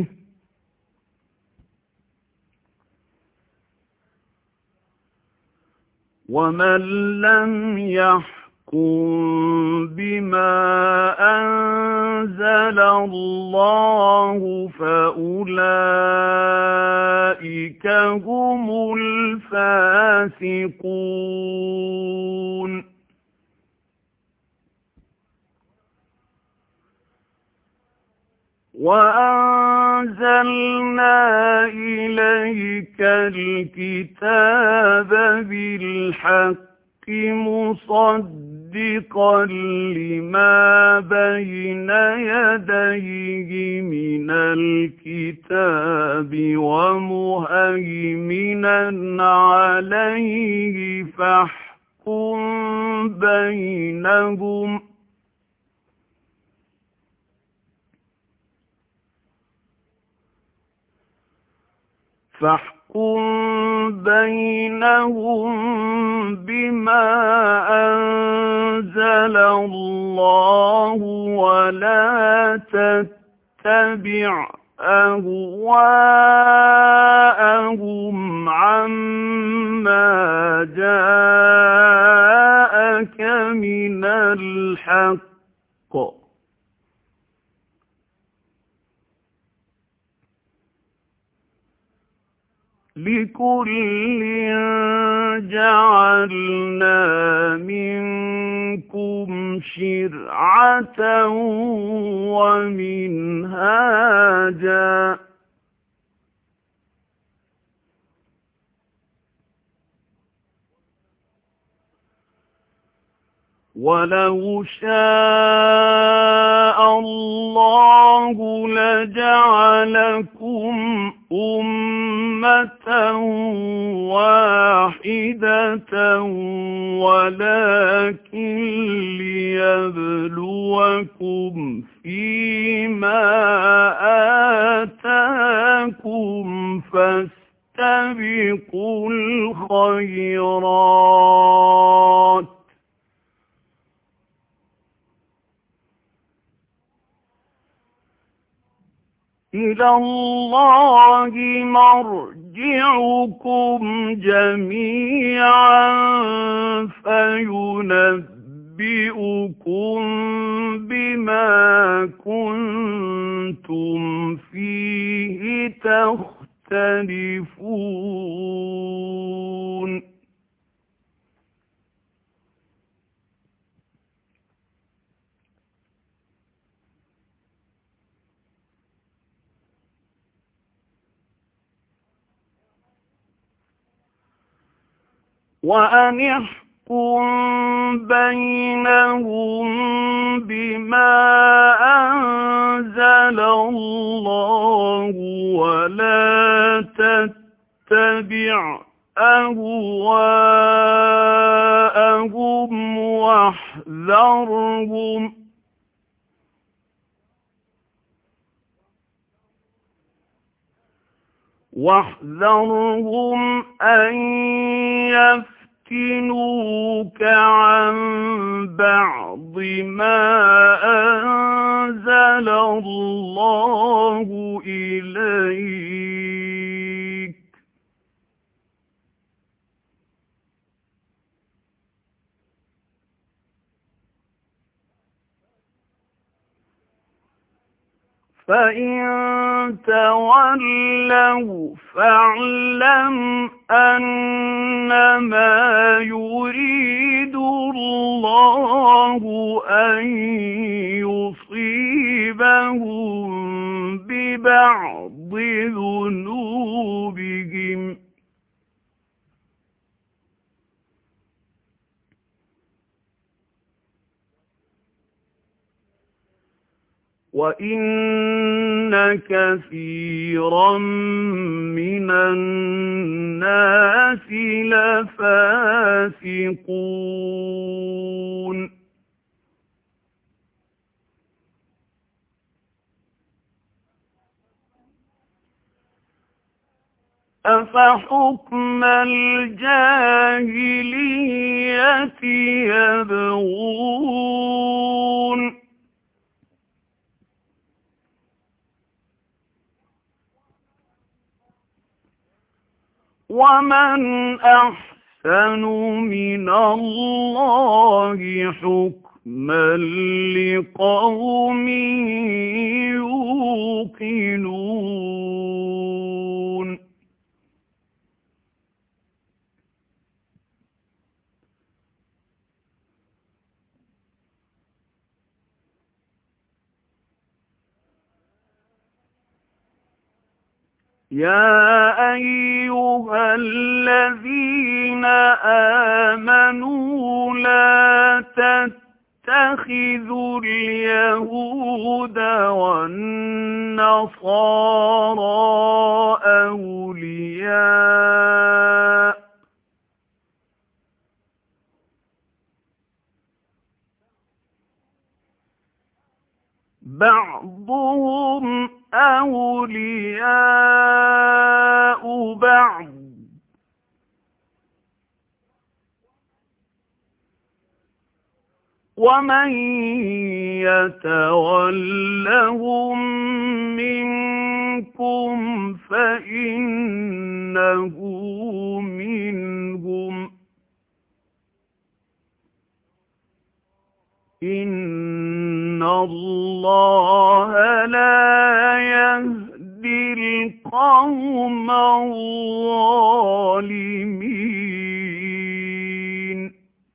ومن لم يحكم بما أنزل الله فأولئك فَأُولَئِكَ هُمُ الْفَاسِقُونَ وَأَنزَلْنَا إِلَيْكَ الْكِتَابَ بِالْحَقِّ مُصَدِّقًا لِمَا بَيْنَ يَدَيْهِ مِنَ الْكِتَابِ وَمُهَيْمِنًا عَلَيْهِ فَاحْكُم بَيْنَهُمْ فاحكم بينهم بما أنزل الله ولا تتبع أهواءهم عما جاءك من الحق لِكُلٍّ جَعَلْنَا مِنكُمْ شِرْعَةً وَمِنْهَاجًا وَلَوْ شَاءَ اللَّهُ لَجَعَلَكُمْ أُمَّةً وَاحِدَةً وَلَكِنْ لِيَبْلُوَكُمْ فِيمَا آتَاكُمْ فَاسْتَبِقُوا الْخَيْرَاتِ إِلَى اللَّهِ مَرْجِعُكُمْ جَمِيعًا فَيُنَبِّئُكُم بِمَا كُنتُمْ فِيهِ تَخْتَلِفُونَ وَأَنِ احْكُم بَيْنَهُم بِمَا أَنزَلَ اللَّهُ وَلَا تَتَّبِعْ أَهْوَاءَهُمْ وَاحْذَرْهُمْ واحذرهم أن يفتنوك عن بعض ما أنزل الله إليك فإن تولوا فاعلم أنما يريد الله أن يصيبهم ببعض ذنوبهم وَإِنَّ كَثِيرًا مِنَ النَّاسِ لَفَاسِقُونَ أَفَحُكْمَ الْجَاهِلِيَّةِ يَبْغُونَ وَمَنْ أَحْسَنُ مِنَ اللَّهِ حُكْمًا لِقَوْمٍ يُوقِنُونَ يا أيها الذين آمنوا لا تتخذوا اليهود والنصارى أولياء بعضهم أولياء بعض ومن يتولهم منكم فإنه منهم إن الله لا يهدي القوم الظالمين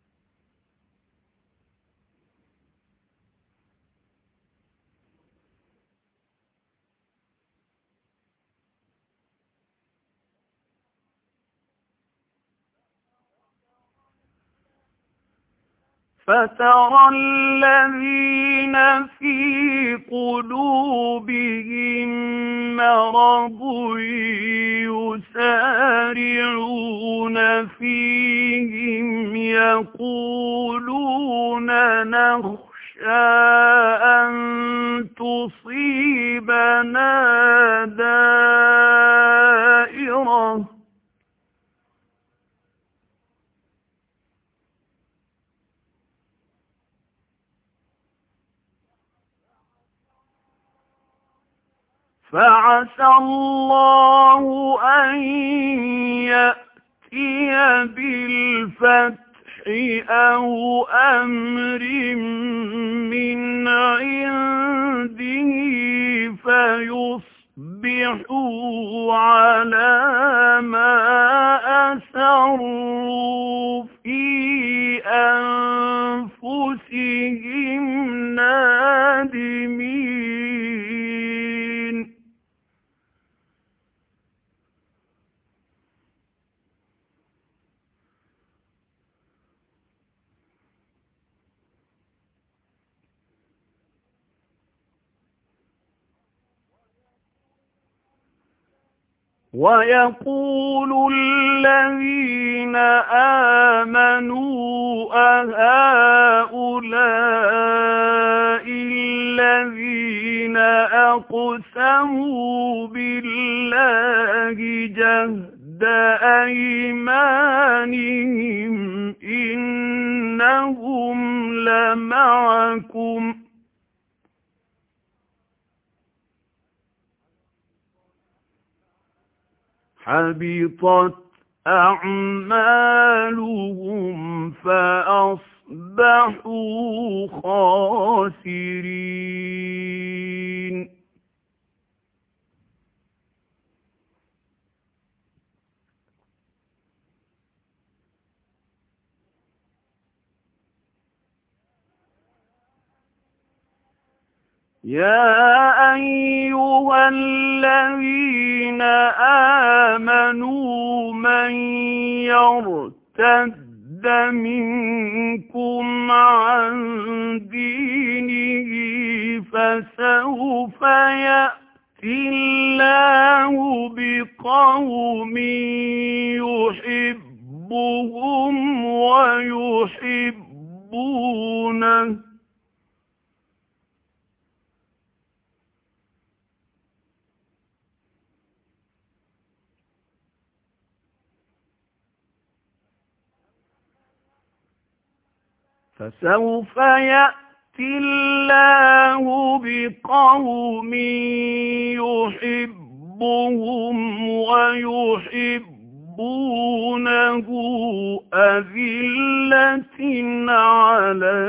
فترى الذين في قلوبهم مرض يسارعون فيهم يقولون نخشى أن تصيبنا دائرة فعسى الله أن يأتي بالفتح أو أمر من عنده فيصبحوا على ما أسروا في أنفسهم نادمين ويقول الذين آمنوا أهؤلاء الذين أقسموا بالله جهد أيمانهم إنهم لمعكم حبطت أعمالهم فأصبحوا خاسرين يا أيها الذين آمنوا من يرتد منكم عن دينه فسوف يأتي الله بقوم يحبهم ويحبونه فسوف يأتي الله بقوم يحبهم ويحبونه أذلة على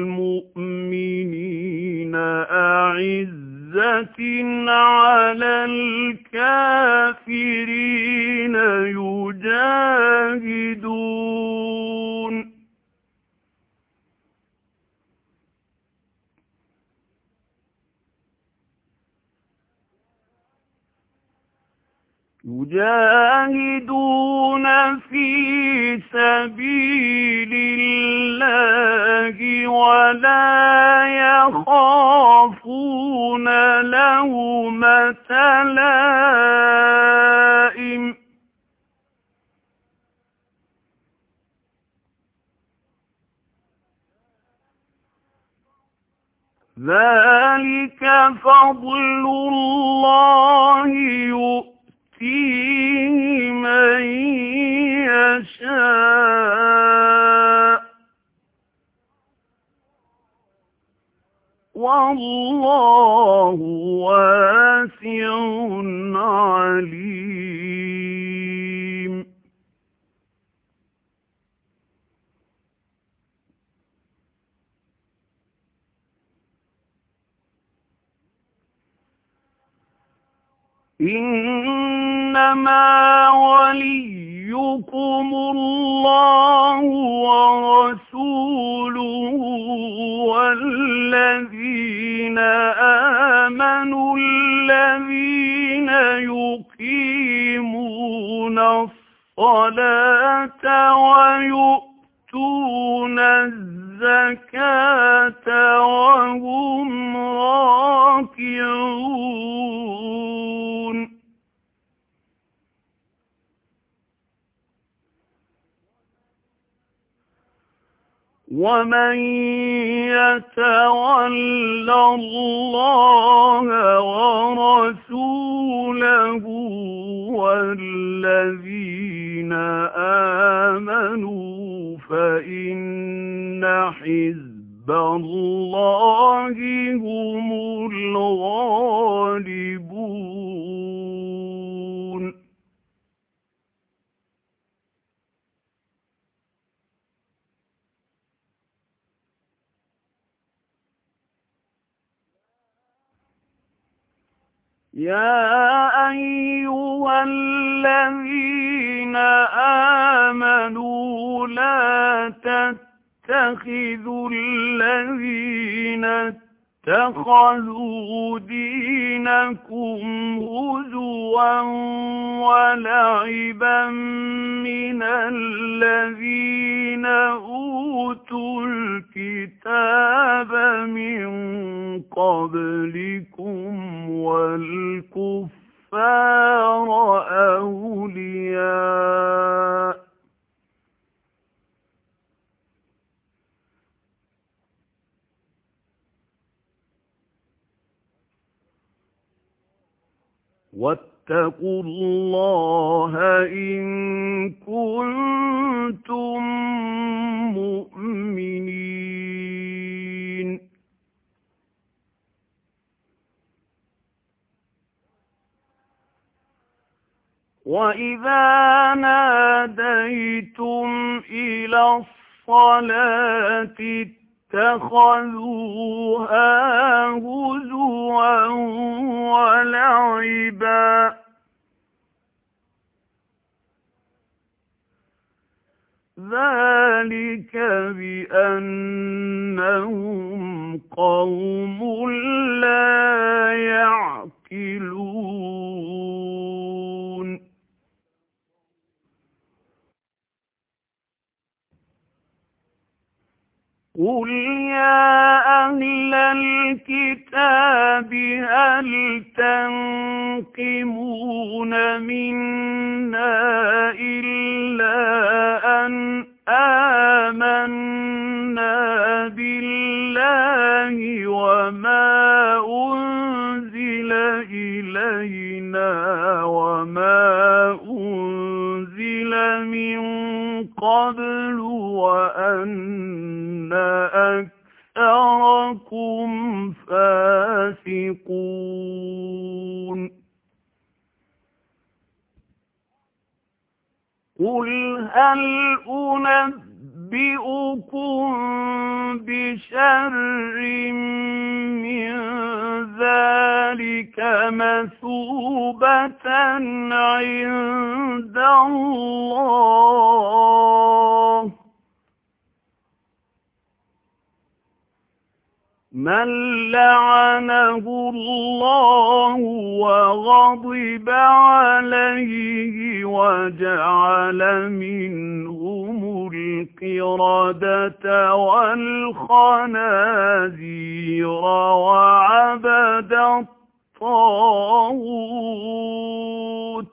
المؤمنين أعزة على الكافرين يجاهدون يجاهدون في سبيل الله ولا يخافون لومة لائم ذلك فضل الله يؤتيه من يشاء والله واسع عليم إنما وليكم الله ورسوله والذين آمنوا الذين يقيمون الصلاة ويؤتون الزكاة وهم راكعون ومن يتول الله ورسوله والذين آمنوا فإن حزب الله هم الغالبون يا أيها الذين آمنوا لا تتخذوا الذين اتخذوا دينكم هزوا ولعبا من الذين أوتوا الكتاب من قبلكم والكفار أولياء واتقوا الله إن كنتم مؤمنين وإذا ناديتم إلى الصلاة اتخذوها هزوا ولعبا ذلك بأنهم قوم لا يعقلون قل يا أهل الكتاب هل تنقمون منا إلا أن آمنا بالله وما أنزل إلينا وما أنزل من قبل وأن أكثركم فاسقون قل هل أنبئكم بشر من ذلك مثوبة عند الله من لعنه الله وغضب عليه وجعل منهم القردة والخنازير وعبد الطاغوت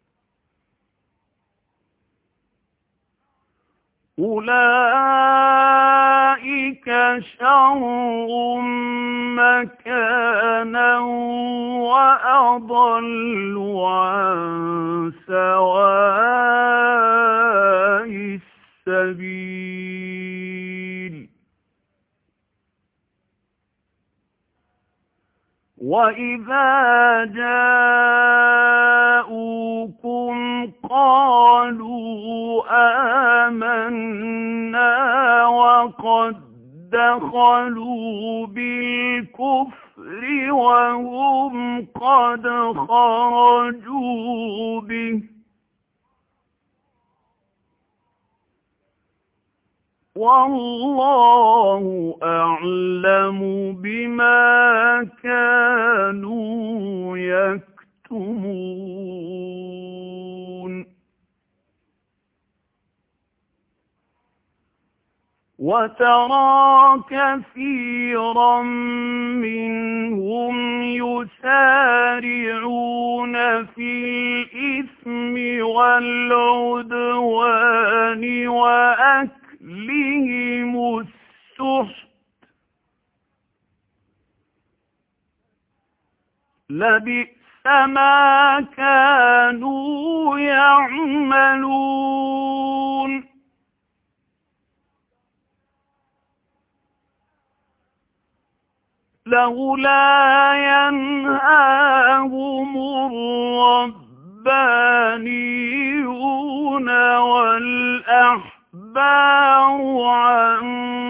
أولئك شر مكانا وأضل عن سواء السبيل وإذا جاءوكم قالوا آمنا وقد دخلوا بالكفر وهم قد خرجوا به والله أعلم بما كانوا يكتمون وترى كثيرا منهم يسارعون في الإثم والعدوان وأكلهم السحت لبئس ما كانوا يعملون لولا ينهاهم الربانيون والأحبار عن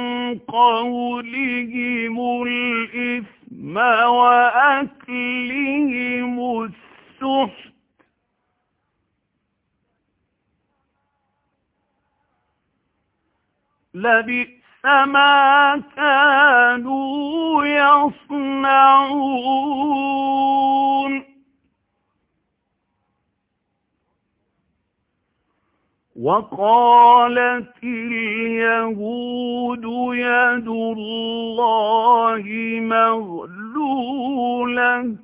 قولهم الإثم وأكلهم السحت لبئس ما كانوا يصنعون وقالت اليهود يد الله مغلولة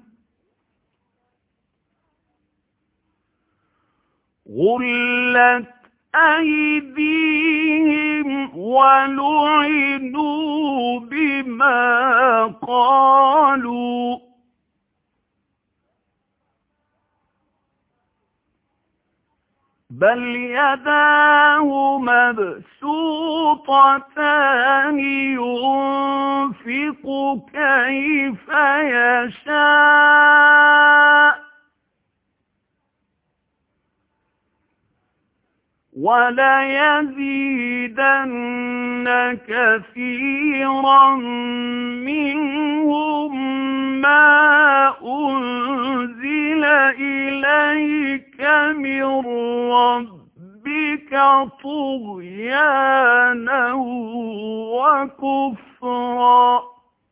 غلت أيديهم ولعنوا بما قالوا بل يداه مبسوطتان ينفق كيف يشاء وليزيدن كثيرا منهم ما أنزل إليك من ربك طغيانا وكفرا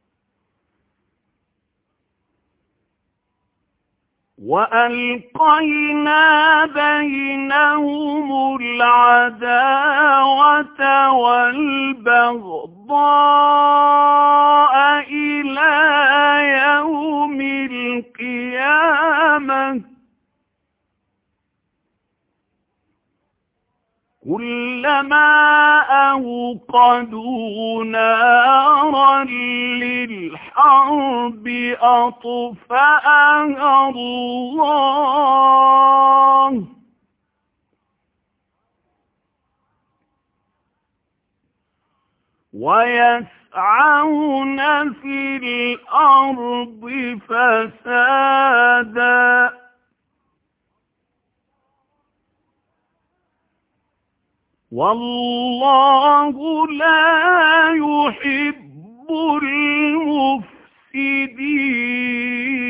وألقينا بينهم العداوة والبغضاء إلى يوم القيامة كلما أوقدوا نارا للحرب أطفأها الله ويسعون في الأرض فسادا والله لا يحب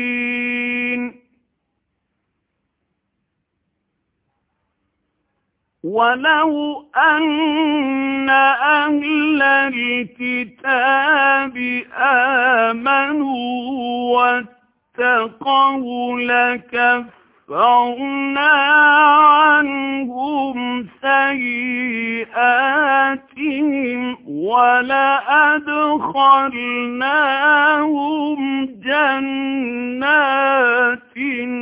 المفسدين ولو أن أهل الكتاب آمنوا واتقوا لكفرنا عنهم سيئاتهم ولأدخلناهم جنات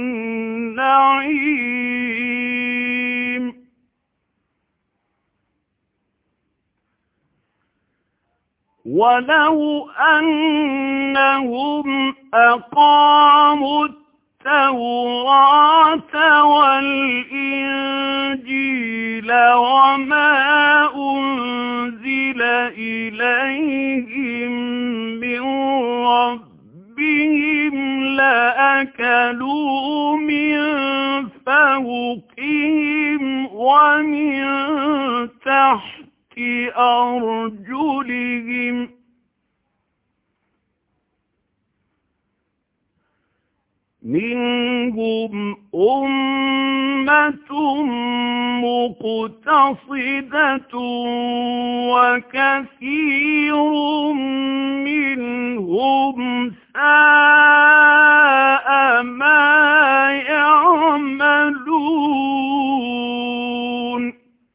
النعيم ولو أنهم أقاموا التوراة والإنجيل وما أنزل إليهم من ربهم لأكلوا من فوقهم ومن تحت أرجلهم منهم أمة مقتصدة وكثير منهم ساء ما يعملون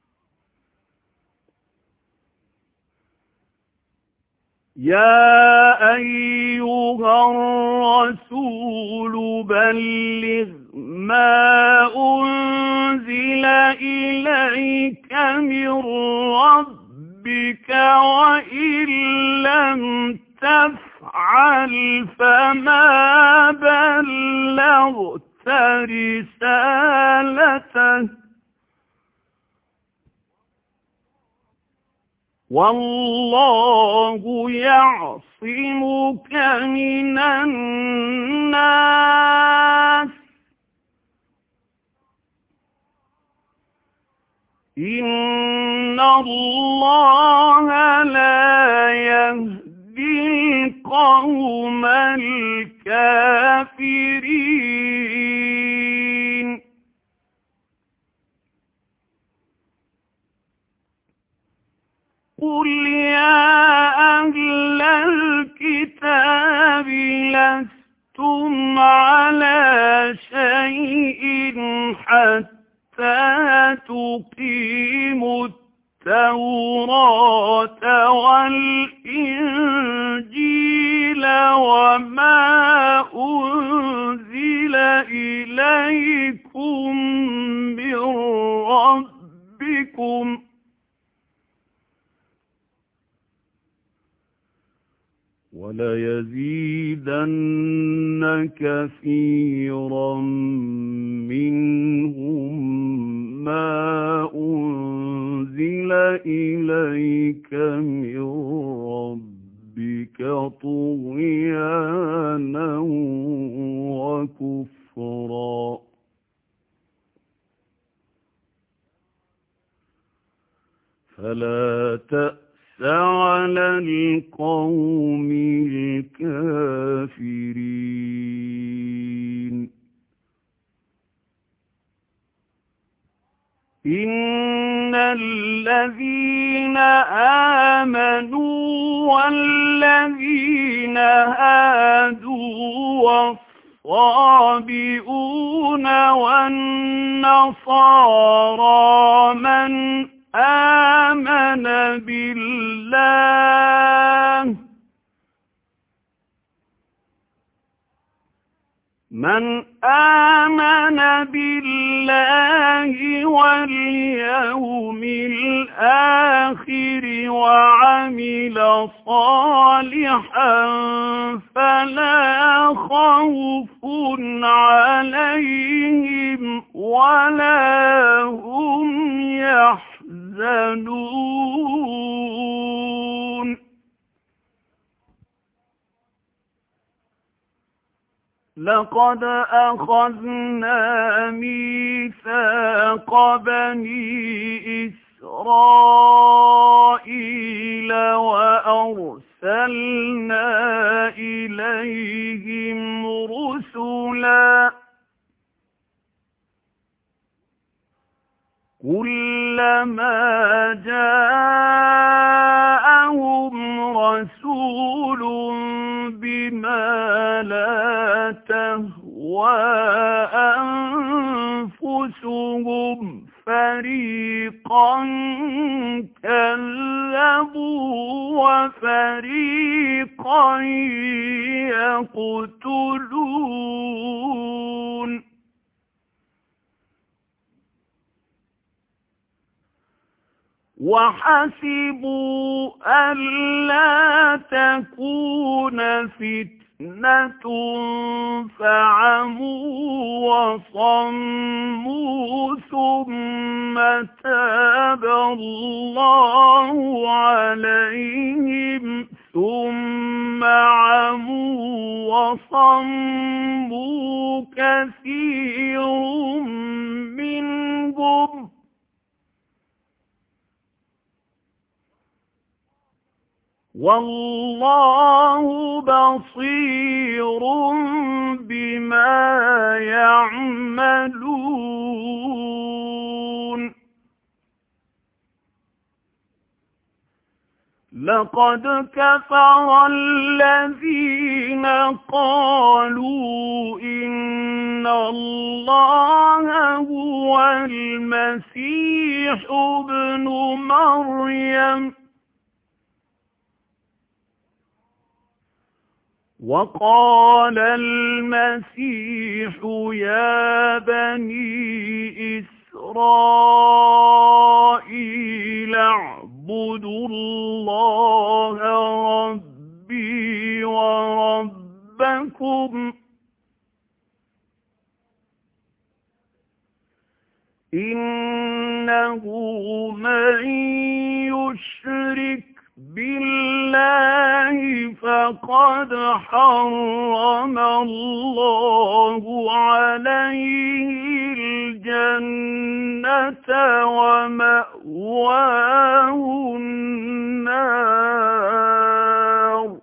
يا أيها الرسول بلغ ما أنزل إليك من ربك وإن لم تفعل فما بلغت رسالته والله يعصمك من الناس إن الله لا يهدي القوم الكافرين قل يا أهل الكتاب لستم على شيء حتى تقيموا التوراة والإنجيل وما أنزل إليكم من ربكم وليزيدن كثيرا منهم ما أنزل إليك من ربك طغيانا وكفرا فلا تأس على القوم الكافرين إن الذين آمنوا والذين هادوا والصابئون والنصارى من آمن بالله من آمن بالله واليوم الآخر وعمل صالحا فلا خوف عليهم ولا هم يحزنون لقد أخذنا ميثاق بني إسرائيل وأرسلنا إليهم رسلا كلما كلما جاءهم رسول بما لا تهوى أنفسهم فريقا كذبوا وفريقا يقتلون وحسبوا ألا تكون فتنة فعموا وصموا ثم تاب الله عليهم ثم عموا وصموا كثير منهم والله بصير بما يعملون لقد كفر الذين قالوا إن الله هو المسيح ابن مريم وقال المسيح يا بني إسرائيل اعبدوا الله ربي وربكم إنه من يشرك بالله فقد حرم الله عليه الجنة ومأواه النار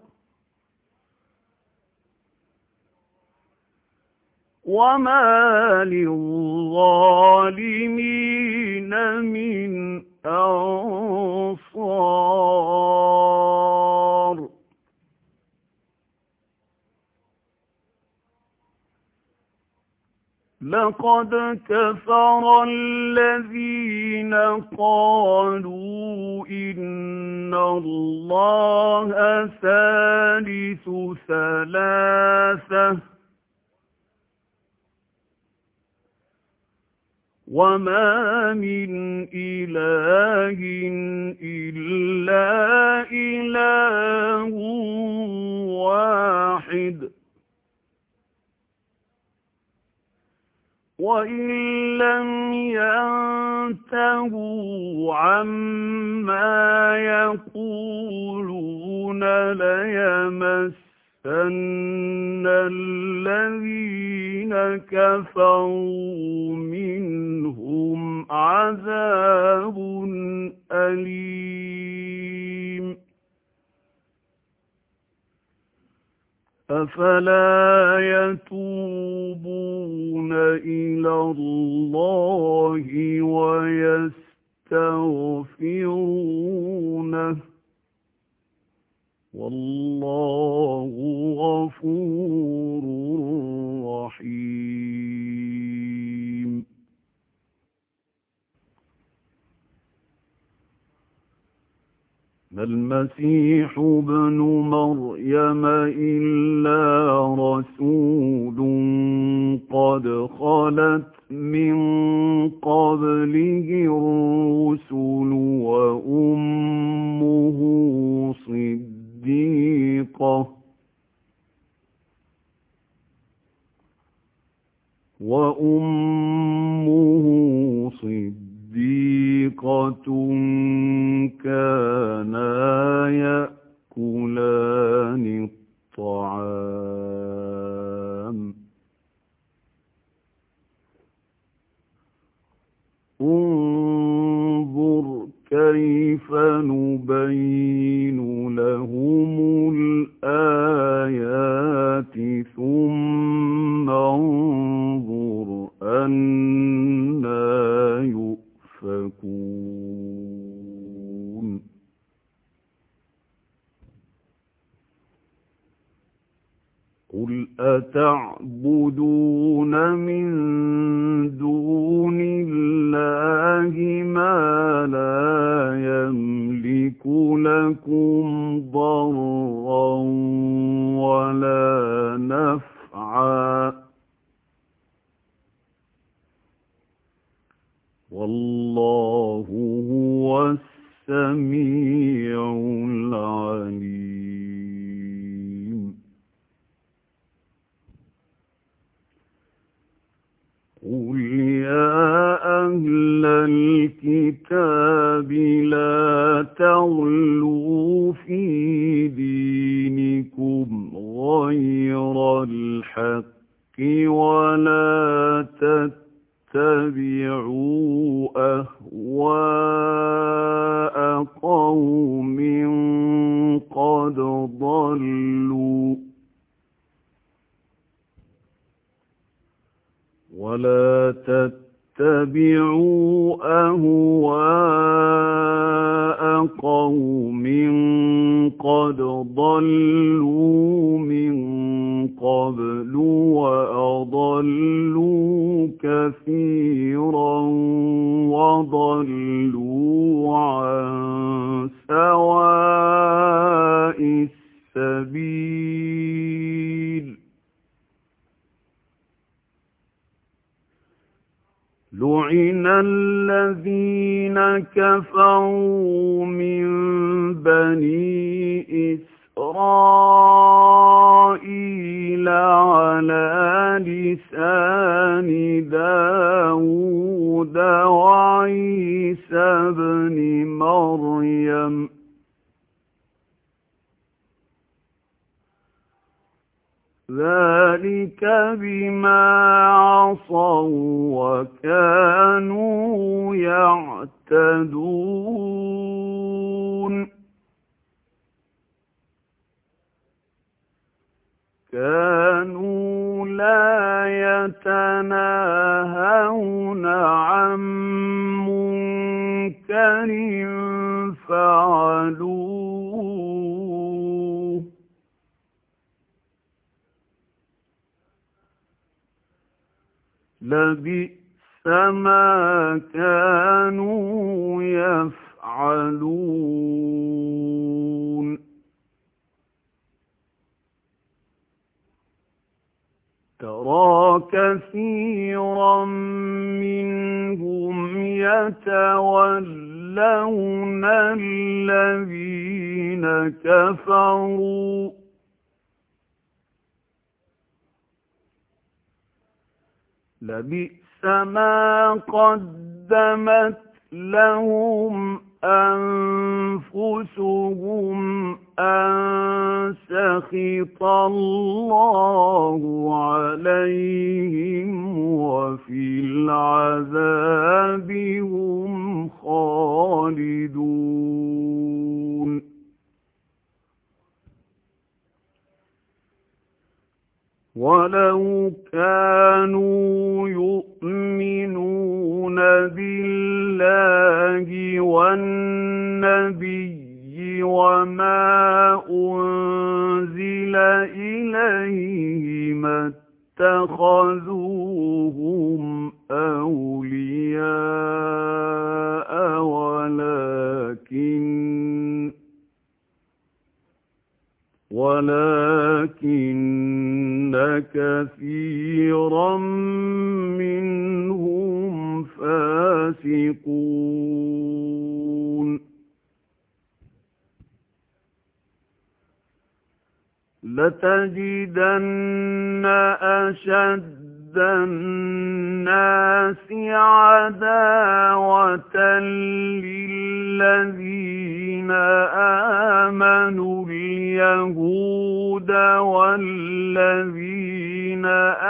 وما للظالمين من أنصار لقد كفر الذين قالوا إن الله ثالث ثلاثة وما من إله إلا إله واحد وإن لم ينتهوا عما يقولون ليمسن الذين كفروا منهم عذاب أليم أفلا يتوبون إلى الله ويستغفرونه والله غفور رحيم ما المسيح ابن مريم إلا رسول قد خلت من قبله الرسل وأمه صديقة وأمه صديقة كانا يأكلان الطعام انظر كيف نبين لهم الآيات ثم انظر أنى يؤفكون تعبدون من دون الله ما لا يملك لكم ضرا ولا نفعا والله هو السميع العليم قل يا أهل الكتاب لا تغلوا في دينكم غير الحق ولا تتبعوا أهواء قوم قد ضلوا ولا تتبعوا أهواء قوم قد ضلوا من قبل وأضلوا كثيرا وضلوا عن سواء السبيل لعن الذين كفروا من بني إسرائيل على لسان داود وعيسى بن مريم ذلك بما عصوا وكانوا يعتدون كانوا لا يتناهون عن منكر فعلوه لبئس ما كانوا يفعلون ترى كثيرا منهم يتولون الذين كفروا لبئس ما قدمت لهم أنفسهم أن سخط الله عليهم وفي العذاب هم خالدون ولو كانوا يؤمنون بالله والنبي وما أنزل إليه ما اتخذوهم أولياء ولكن ولكن كثيرا منهم فاسقون لتجدن أشد الناس عداوة للذين آمنوا اليهود والذين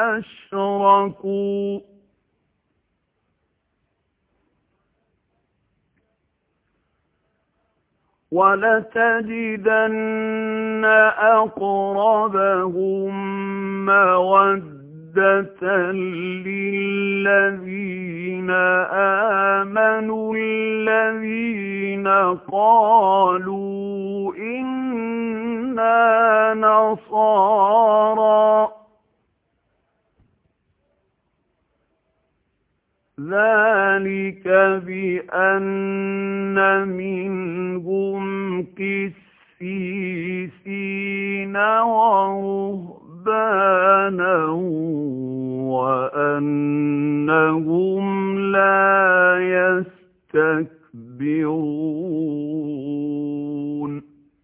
أشركوا ولتجدن أقربهم مودة للذين آمنوا الذين قالوا إنا نصارى ذلك بأن منهم قسيسين ورهبانا وأنهم لا يستكبرون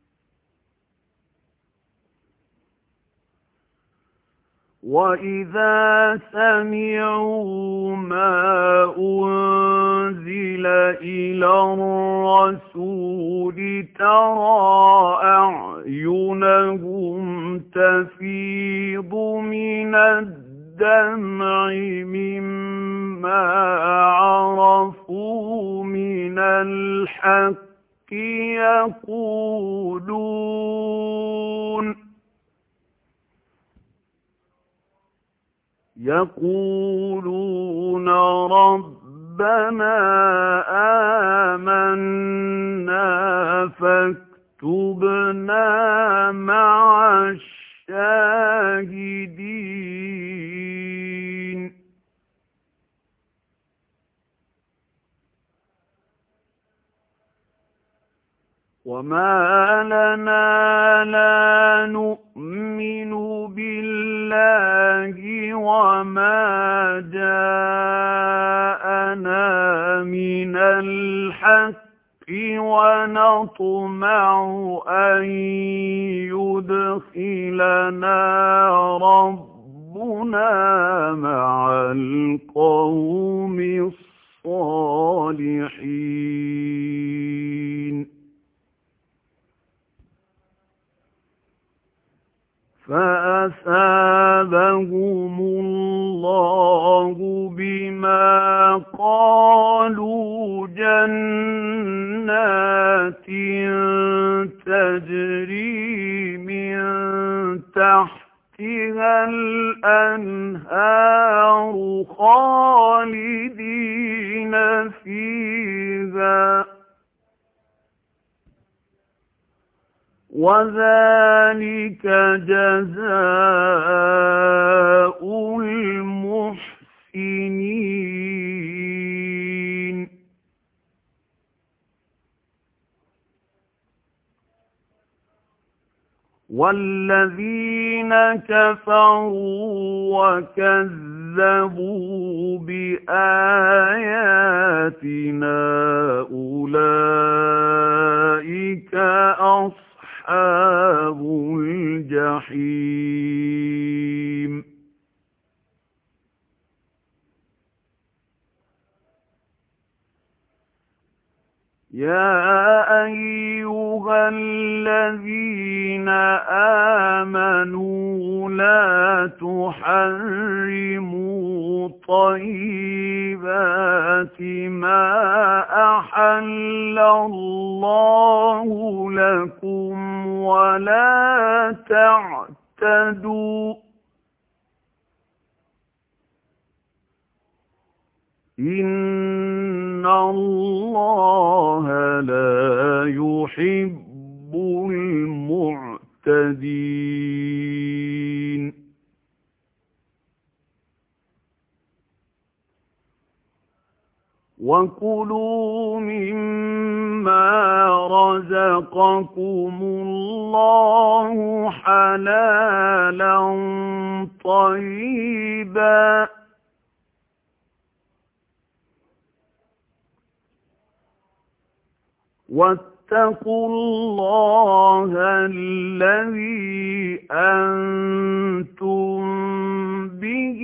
وَإِذَا سَمِعُوا مَا أُنزِلَ إِلَى الرَّسُولِ تَرَىٰ أَعْيُنَهُمْ تَفِيضُ مِنَ الدَّمْعِ مِمَّا عَرَفُوا مِنَ الْحَقِّ يَقُولُونَ يقولون ربنا آمنا فاكتبنا مع الشاهدين وما لنا لا نؤمن بالله وما جاءنا من الحق ونطمع أن يدخلنا ربنا مع القوم الصالحين فأثابهم الله بما قالوا جنات تجري من تحتها الأنهار خالدين فيها وذلك جزاء المحسنين والذين كفروا وكذبوا بآياتنا أولئك أصحاب أصحاب الجحيم يا أيها الذين آمنوا لا تحرموا طيبات ما أحل الله لكم ولا تعتدوا إن الله لا يحب المعتدين وكلوا مما رزقكم الله حلالا طيبا واتقوا الله الذي أنتم به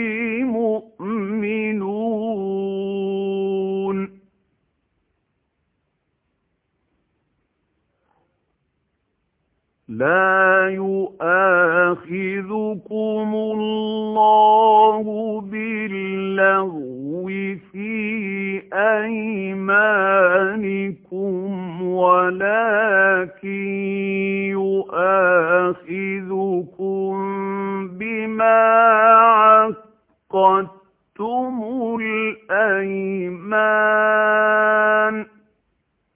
مؤمنون لا يؤاخذكم الله باللغو في أيمانكم ولكن يؤاخذكم بما عقدتم الأيمان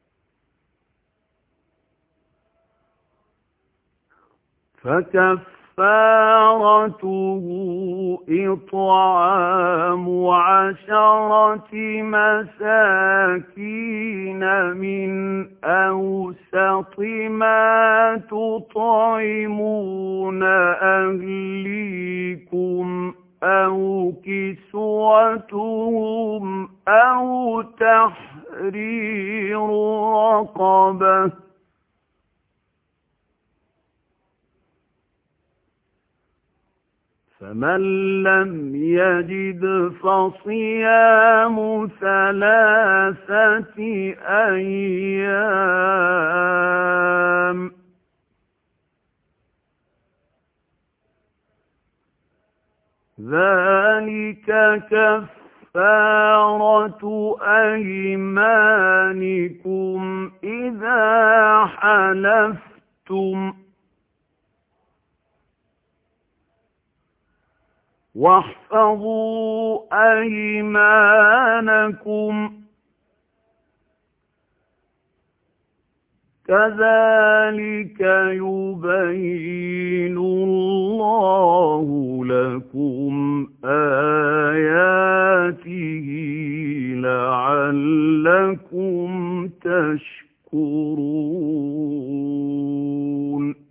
فكفارته كفارته إطعام عشرة مساكين من أوسط ما تطعمون أهليكم أو كسوتهم أو تحرير رقبة، فمن لم يجد فصيام ثلاثة أيام، ذلك كفارة أيمانكم إذا حلفتم، واحفظوا أيمانكم، كذلك يبين الله لكم آياته لعلكم تشكرون.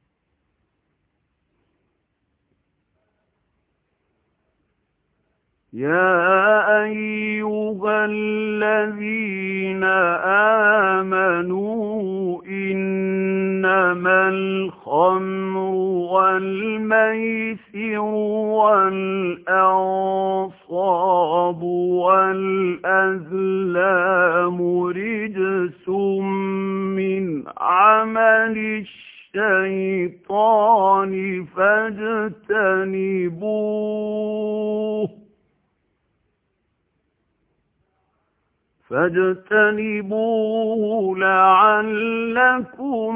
يا أيها الذين آمنوا إنما الخمر والميسر والأنصاب والأزلام رجس من عمل الشيطان فاجتنبوه فاجتنبوه لعلكم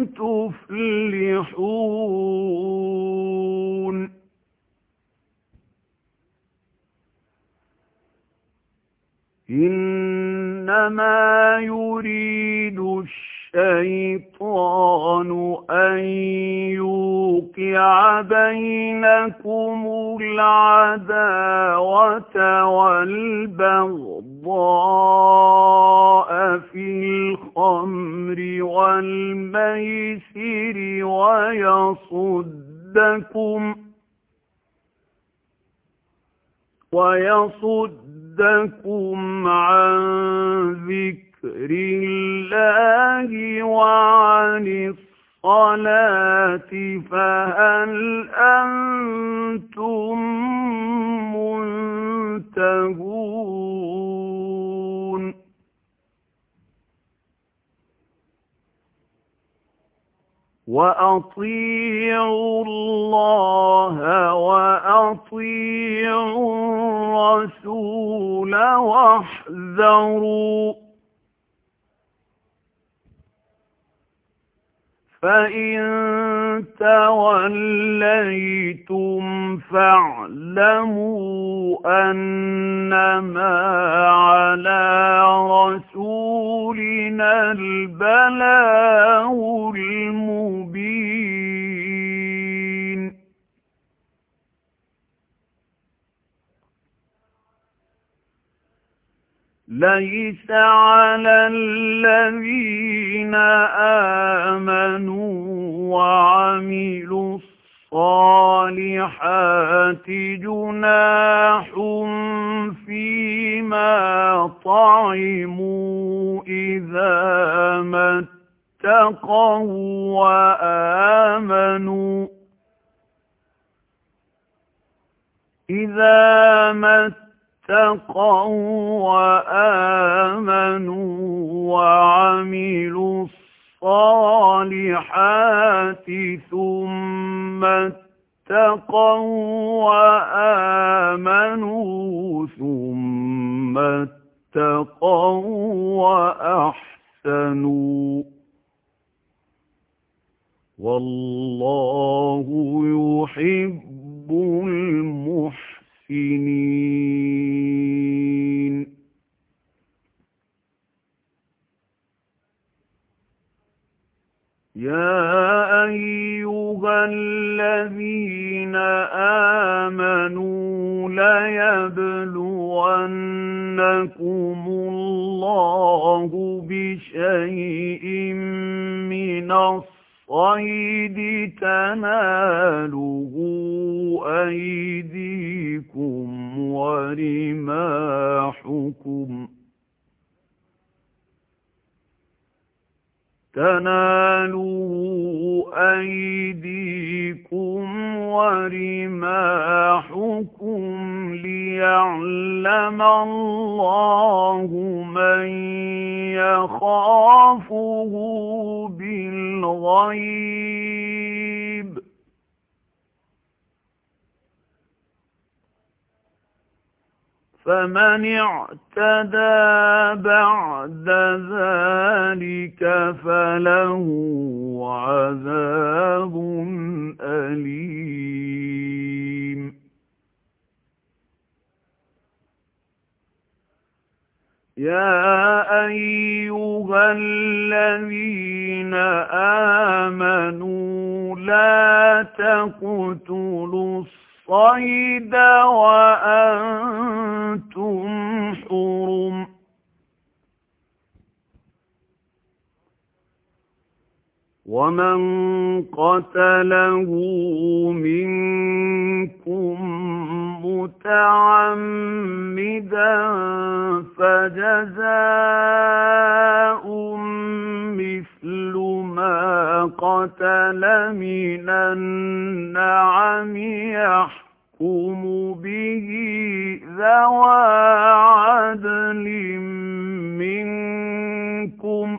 تفلحون. إنما يريد الشيطان أن يوقع بينكم العداوة والبغضاء في الخمر والميسر ويصدكم ويصدكم عن ذكر الله وعن الصلاة فهل أنتم منتهون. وأطيعوا الله وأطيعوا الرسول واحذروا، فإن توليتم فاعلموا أنما على رسولنا البلاغ المبين. ليس على الذين آمنوا وعملوا الصالحات جناح فيما طعموا إذا ما اتقوا وآمنوا إذا ما اتقوا وآمنوا وعملوا الصالحات ثم اتقوا وآمنوا ثم اتقوا وأحسنوا والله يحب المحسنين. يا أيها الذين آمنوا ليبلونكم الله بشيء من الصيد تناله أيديكم ورماحكم تناله أيديكم ورماحكم ليعلم الله من يخافه بالغيب فمن اعتدى بعد ذلك فله عذاب أليم يا أيها الذين آمنوا لا تقتلوا الصيد وأنتم حرم ومن قتله منكم متعمدا فجزاء مثل ما قتل من النعم يحكم به ذوى عدل منكم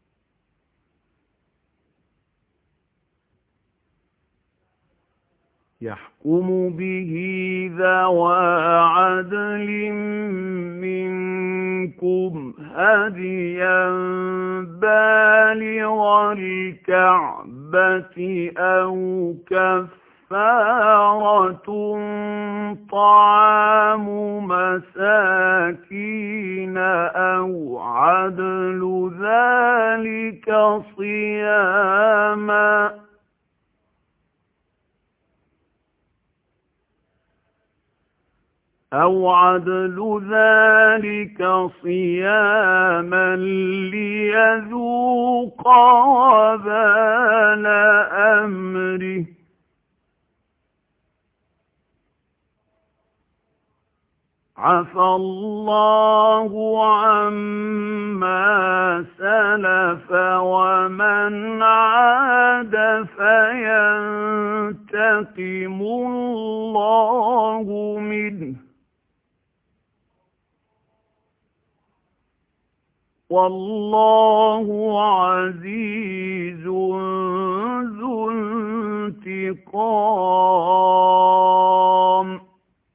يحكم به ذوى عدل منكم هديا بالغ الكعبة أو كفارة طعام مساكين أو عدل ذلك صياما أو عدل ذلك صياما ليذوق وبال أمره عفى الله عما سلف ومن عاد فينتقم الله منه والله عزيز ذو انتقام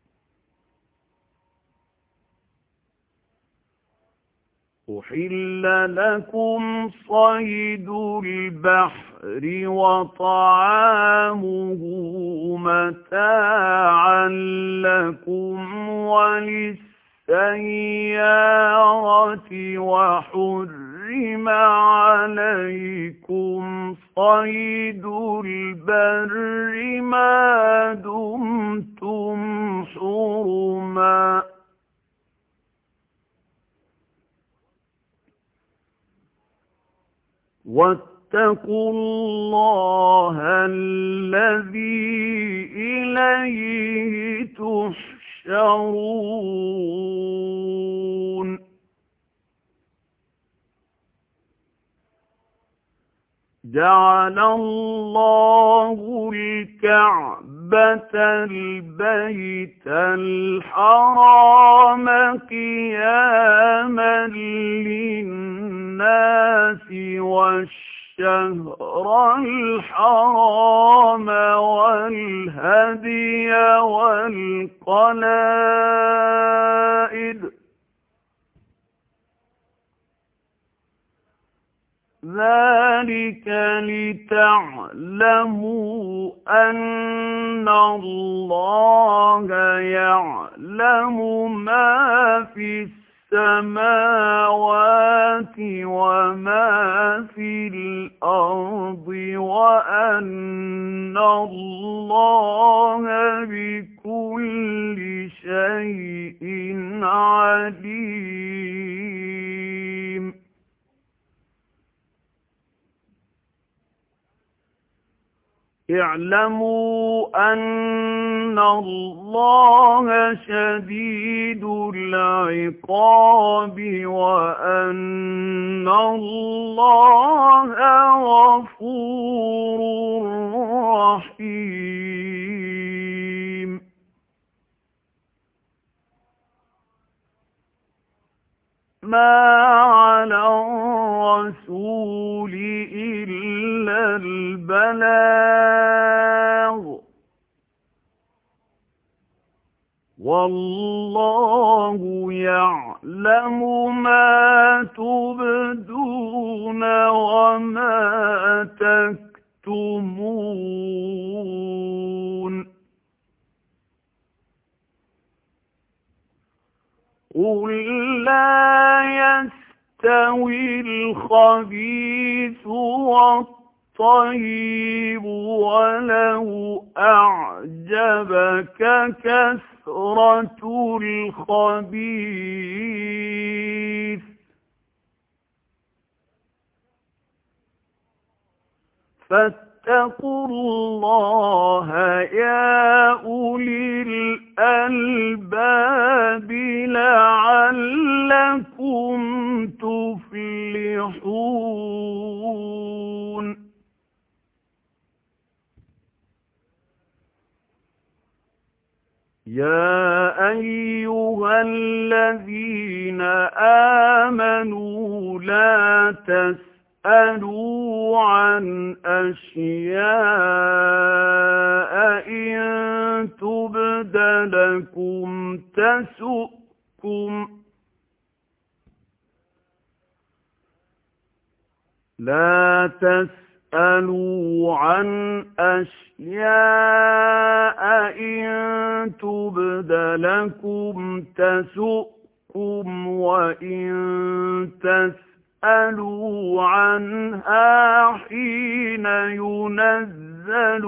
أحل لكم صيد البحر وطعامه متاعا لكم وللسيارة وحرم عليكم صيد البر ما دمتم حرما واتقوا الله الذي إليه تحشرون جعل الله الكعبة البيت الحرام قياما للناس والشهر الحرام والهدي والقلائد ذلك لتعلموا أن الله يعلم ما في السماوات وما في الأرض وأن الله بكل شيء عليم اعلموا أن الله شديد العقاب وأن الله غفور رحيم ما على الرسول إلا البلاغ والله يعلم ما تبدون وما تكتمون قل لا يستوي الخبيث والطيب ولو أعجبك كثرة الخبيث فاتقوا الله يا أولي الألباب لعلكم تفلحون يا أيها الذين آمنوا لا تسألوا اسألوا عن أشياء إن تبد لكم تسؤكم لا تسألوا عن أشياء إن تبد لكم تسؤكم وإن تسألوا اسألوا عنها حين ينزل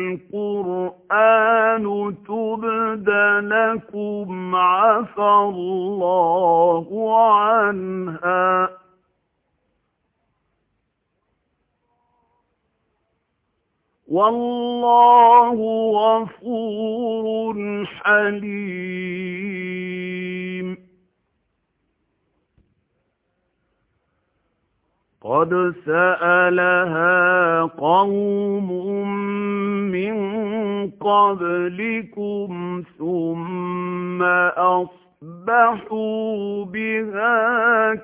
القرآن تبد لكم عفى الله عنها والله غفور حليم قد سألها قوم من قبلكم ثم أصبحوا بها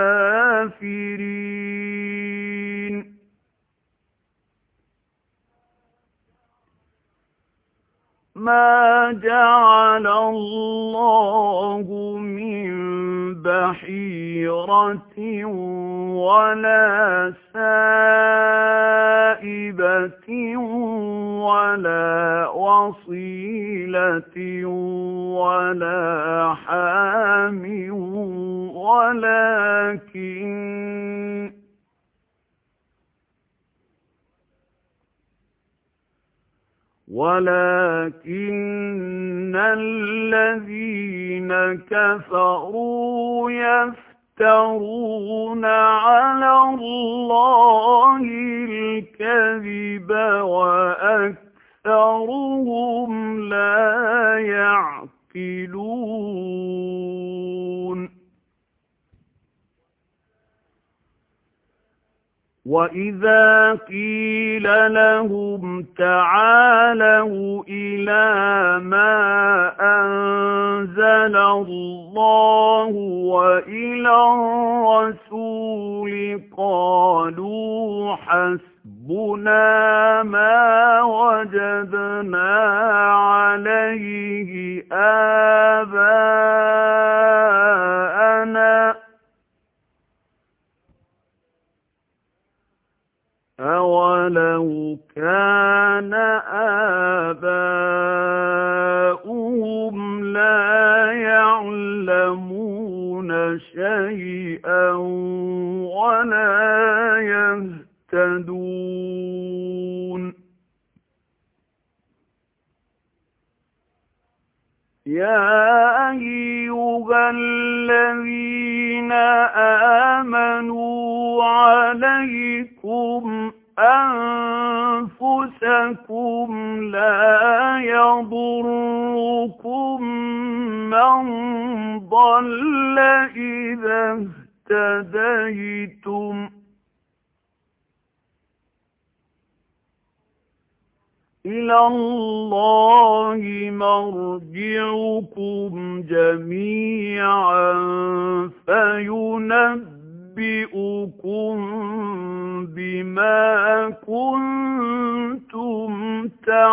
كافرين ما جعل الله من بحيرة ولا سائبة ولا وصيلة ولا حام ولكن ولكن الذين كفروا يفترون على الله الكذب وأكثرهم لا يعقلون وَإِذَا قِيلَ لَهُمْ تَعَالَوْا إِلَى مَا أَنزَلَ اللَّهُ وَإِلَى الرَّسُولِ قَالُوا حَسْبُنَا مَا وَجَدْنَا عَلَيْهِ آبَاءَنَا أَوَلَوْ كَانَ آبَاؤُهُمْ لَا يَعْلَمُونَ شَيْئًا وَلَا يَهْتَدُونَ يَا أَيُّهَا الَّذِينَ آمَنُوا عَلَيْكُمْ أَنفُسَكُمْ لَا يَضُرُّكُمْ مَنْ ضَلَّ إِذَا اهْتَدَيْتُمْ إِلَى اللَّهِ مَرْجِعُكُمْ جَمِيعًا فَيُنَبِّئُكُم بِمَا كُنتُمْ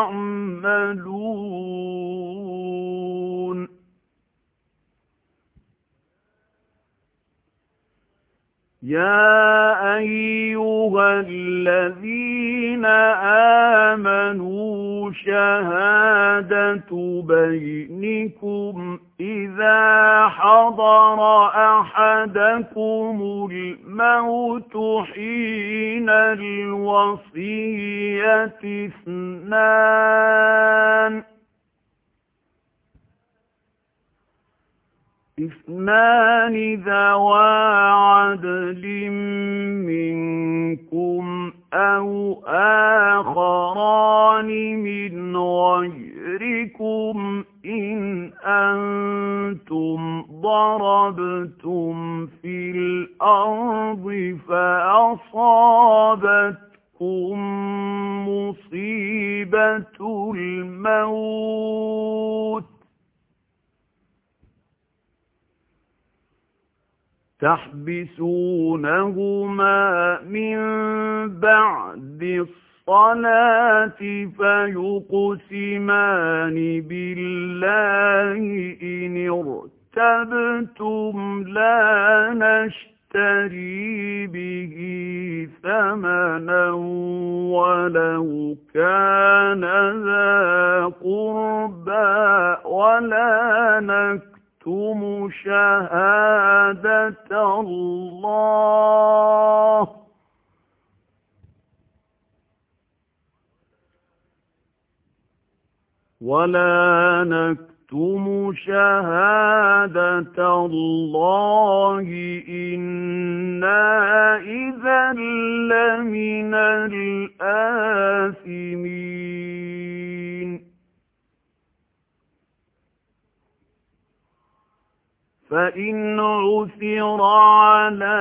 تَعْمَلُونَ يَا أَيُّهَا الَّذِينَ آمَنُوا شَهَادَةُ بَيْنِكُمْ إِذَا حَضَرَ أَحَدَكُمُ الْمَوْتُ حِينَ الْوَصِيَّةِ اثْنَانِ اثْنَانِ ذَوَا عَدْلٍ مِّنكُمْ أَوْ آخَرَانِ مِنْ غَيْرِكُمْ إِنْ أَنْتُمْ ضَرَبْتُمْ فِي الْأَرْضِ فَأَصَابَتْكُمْ مُصِيبَةُ الْمَوْتِ تَحْبِسُونَهُمَا مِنْ بَعْدِ الصَّلَاةِ فَيُقْسِمَانِ بِاللَّهِ إِنِ ارْتَبْتُمْ لَا نَشْتَرِي بِهِ ثَمَنًا وَلَوْ كَانَ ذَا قُرْبَى وَلَا نَكْتُمُ تُمُ شَهَادَةَ اللَّهِ وَلَا نَكْتُمُ شَهَادَةَ اللَّهِ إِنَّا إِذًا لَّمِنَ الْآثِمِينَ فَإِنْ عُثِرَ عَلَى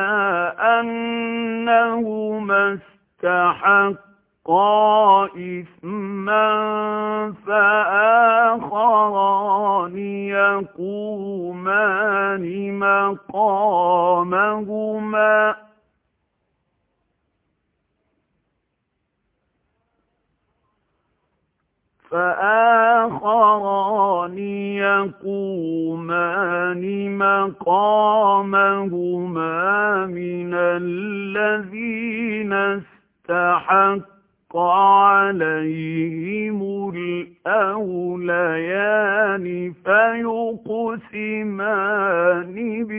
أَنَّهُمَا اسْتَحَقَّا إِثْمًا فَآخَرَانِ يَقُومَانِ مَقَامَهُمَا فآخران يقومان مقامهما من الذين استحق عليهم الأوليان فيقسمان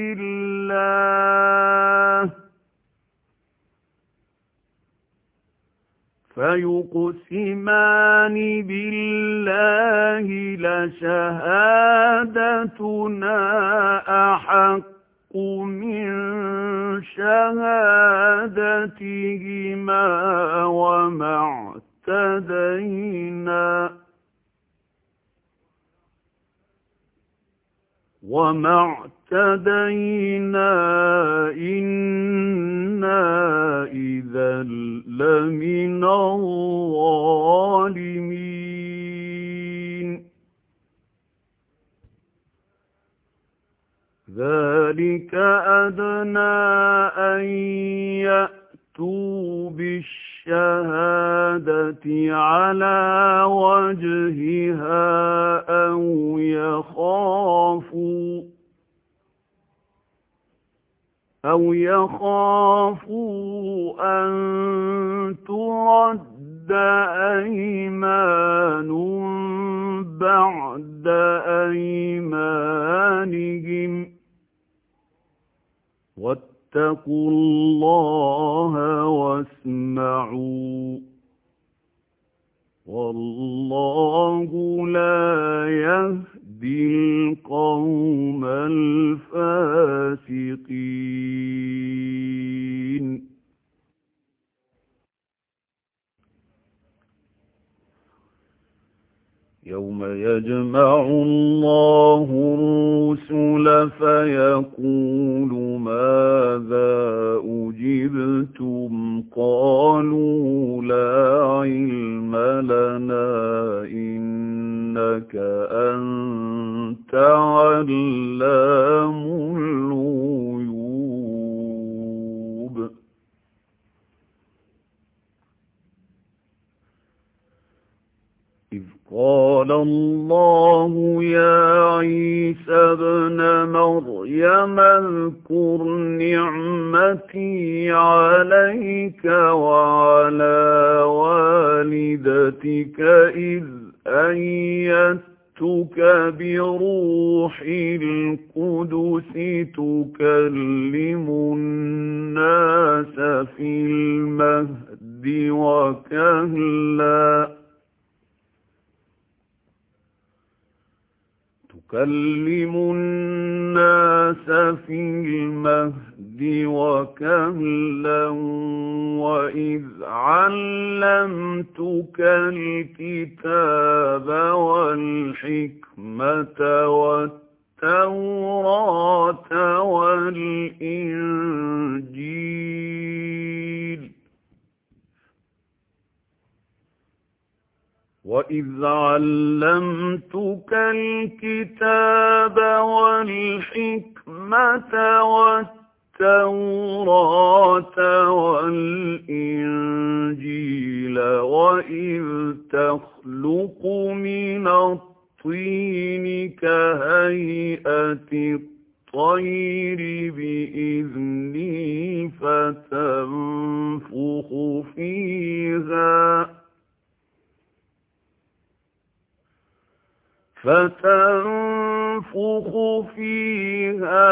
بالله فيقسمان بالله لشهادتنا أحق من شهادتهما وما اعتدينا وما اعتدينا إنا إذا لمن الظالمين ذلك أدنى أن يأتوا بالشهادة على وجهها أو يخافوا أَوْ يَخَافُوا أَن تُرَدَّ أَيْمَانٌ بَعْدَ أَيْمَانِهِمْ ۗ وَاتَّقُوا اللَّهَ وَاسْمَعُوا ۗ وَاللَّهُ لَا يَهْدِي الْقَوْمَ الْفَاسِقِينَ. يَوْمَ يَجْمَعُ اللَّهُ الرُّسُلَ فَيَقُولُ مَاذَا أُجِبْتُمْ ۖ قَالُوا لَا عِلْمَ لَنَا إِنَّكَ أَنتَ عَلَّامُ الْغُيُوبِ. إِذْ قَالَ اللَّهُ يَا عِيسَى ابْنَ مَرْيَمَ اذْكُرْ نِعْمَتِي عَلَيْكَ وَعَلَىٰ وَالِدَتِكَ إِذْ أَيَّدتُّكَ بِرُوحِ الْقُدُسِ تُكَلِّمُ النَّاسَ فِي الْمَهْدِ وَكَهْلًا تُكَلِّمُ النَّاسَ فِي الْمَهْدِ وَكَهْلًا وَإِذْ عَلَّمْتُكَ الْكِتَابَ وَالْحِكْمَةَ وَالتَّوْرَاةَ وَالْإِنجِيلَ وَإِذْ عَلَّمْتُكَ الْكِتَابَ وَالْحِكْمَةَ وَالتَّوْرَاةَ وَالْإِنجِيلَ وَإِذْ تَخْلُقُ مِنَ الطِّينِ كَهَيْئَةِ الطَّيْرِ بِإِذْنِي فَتَنفُخُ فِيهَا فتنفخ فيها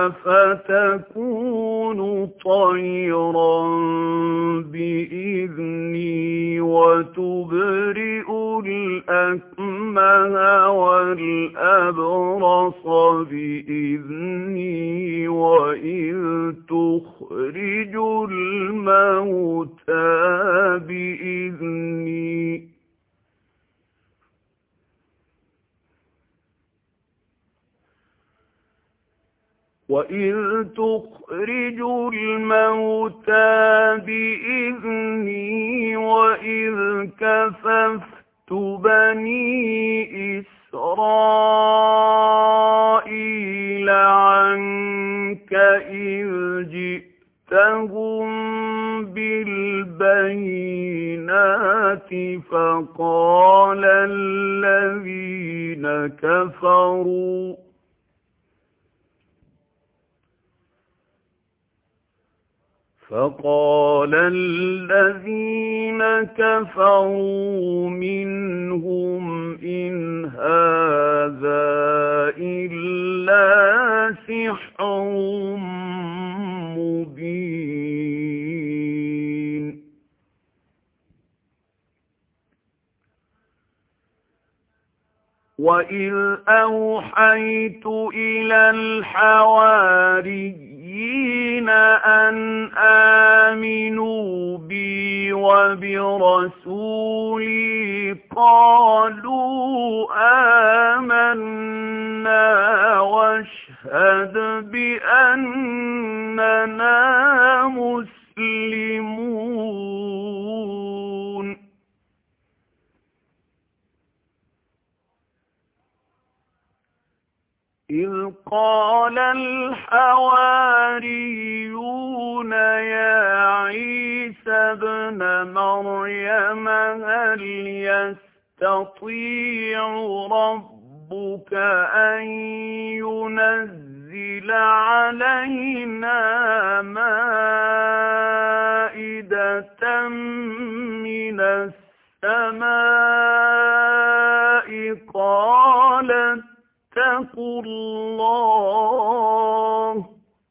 فتكون طيرا بإذني وتبرئ الأكمه والأبرص بإذني وإذ تخرج الموتى بإذني وَإِذْ تُخْرِجُ الْمَوْتَى بِإِذْنِي وَإِذْ كَفَفْتُ بَنِي إِسْرَائِيلَ عَنكَ إِذْ جِئْتَهُم بِالْبَيِّنَاتِ فَقَالَ الَّذِينَ كَفَرُوا فَقَالَ الَّذِينَ كَفَرُوا مِنْهُمْ إِنْ هَٰذَا إِلَّا سِحْرٌ مُّبِينٌ. وَإِذْ أَوْحَيْتُ إِلَى الْحَوَارِيِّينَ أَنْ آمِنُوا بِي وَبِرَسُولِي قَالُوا آمَنَّا وَاشْهَدْ بِأَنَّنَا مُسْلِمُونَ. إِذْ قَالَ الْحَوَارِيُّونَ يَا عِيسَى ابْنَ مَرْيَمَ هَلْ يَسْتَطِيعُ رَبُّكَ أَن يُنَزِّلَ أنزل علينا مائدة من السماء قال اتقوا الله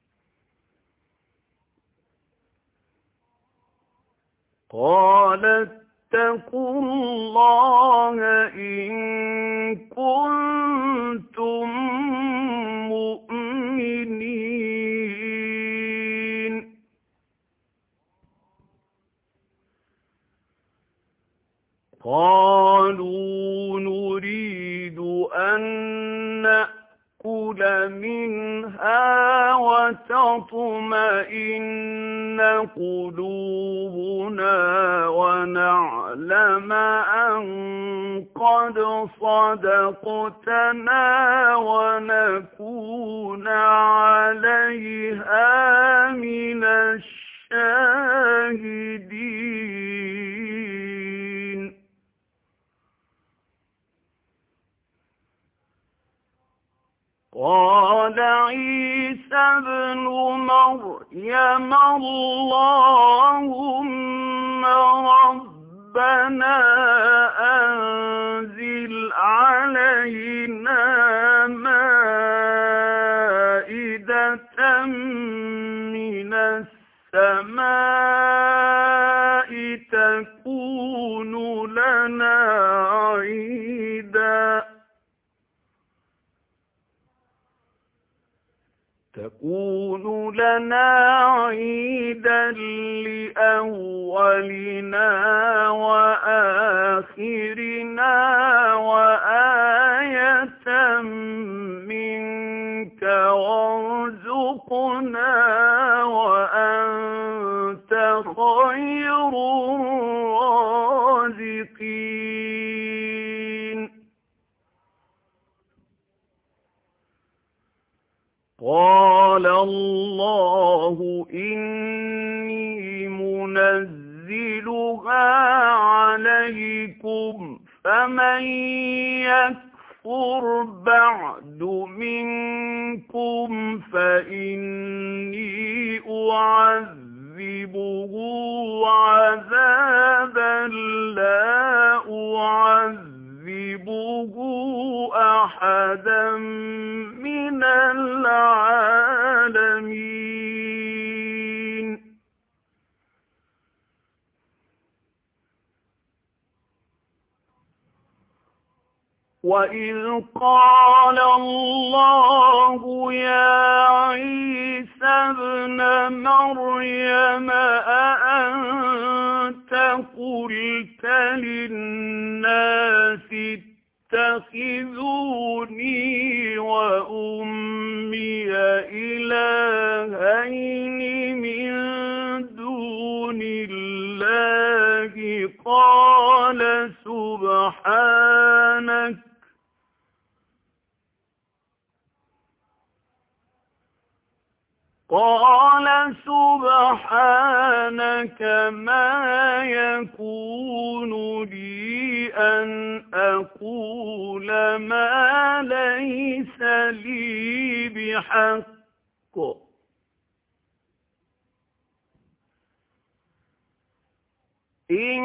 قال اتقوا الله إن كنتم مؤمنين قالوا نريد أن نأكل منها وتطمئن قلوبنا ونعلم أن قد صدقتنا ونكون عليها من الشاهدين قال عيسى ابن مريم اللهم ربنا أنزل علينا مائدة من السماء تكون لنا عيدا تكون لنا عيدا لأولنا وآخرنا وآية منك وارزقنا وأنت خير الرازقين قال الله إني منزلها عليكم فمن يكفر بعد منكم فإني أعذبه عذابا لا أعذبه أحدا من العالمين وإذ قال الله يا عيسى ابن مريم أأنت قلت للناس اتخذوني وأمي إلهين من دون الله قال سبحانك قال سبحانك ما يكون لي أن أقول ما ليس لي بحق إن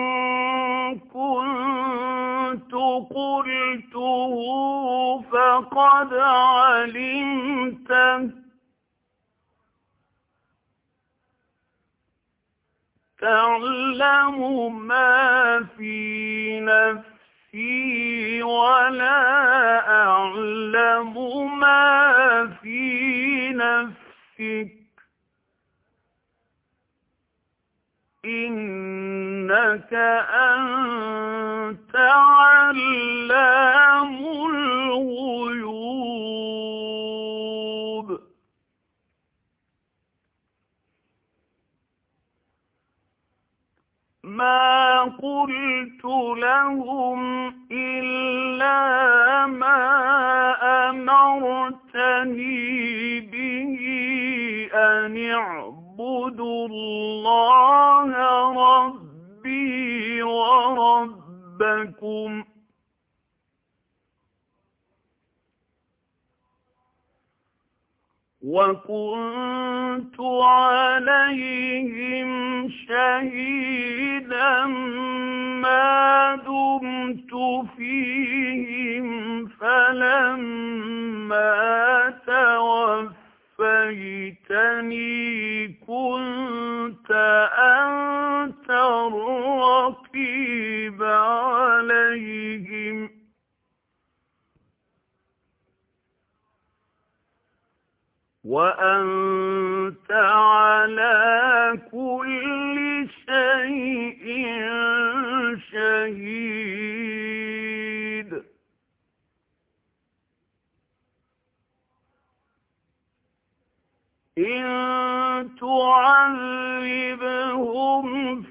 كنت قلته فقد علمته تعلم ما في نفسي ولا أعلم ما في نفسك إنك أنت علام الغيوب ما قلت لهم إلا ما أمرتني به أن اعبدوا الله ربي وربكم وكنت عليهم شهيدا ما دمت فيهم فلما توفيتني كنت أنت الرقيب عليهم وأنت على كل شيء شهيد إن تعذبهم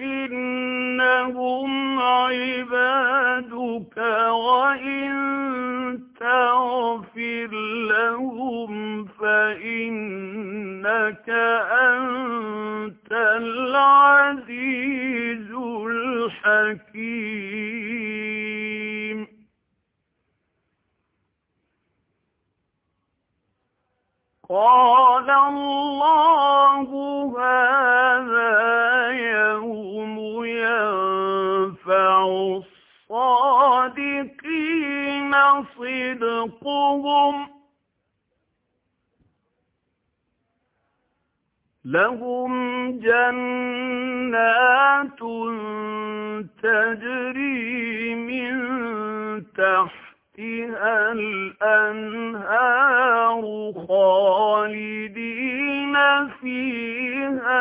فإنهم عبادك وإن تغفر لهم فإنك أنت العزيز الحكيم قال الله هذا يوم ينفع الصادقين صدقهم لهم جنات تجري من تحتها الأنهار خالدين فيها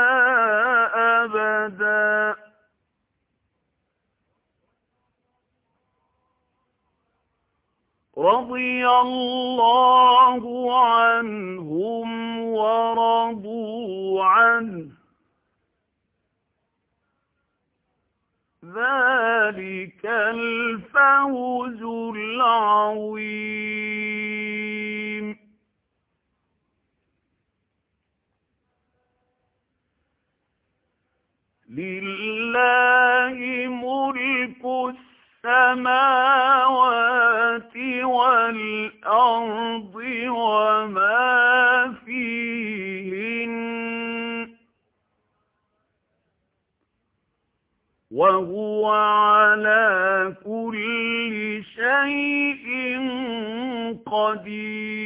أبدا رضي الله عنهم ورضوا عنه ذلك الفوز العظيم لله ملك السماوات والأرض وما فيهن وهو على كل شيء قدير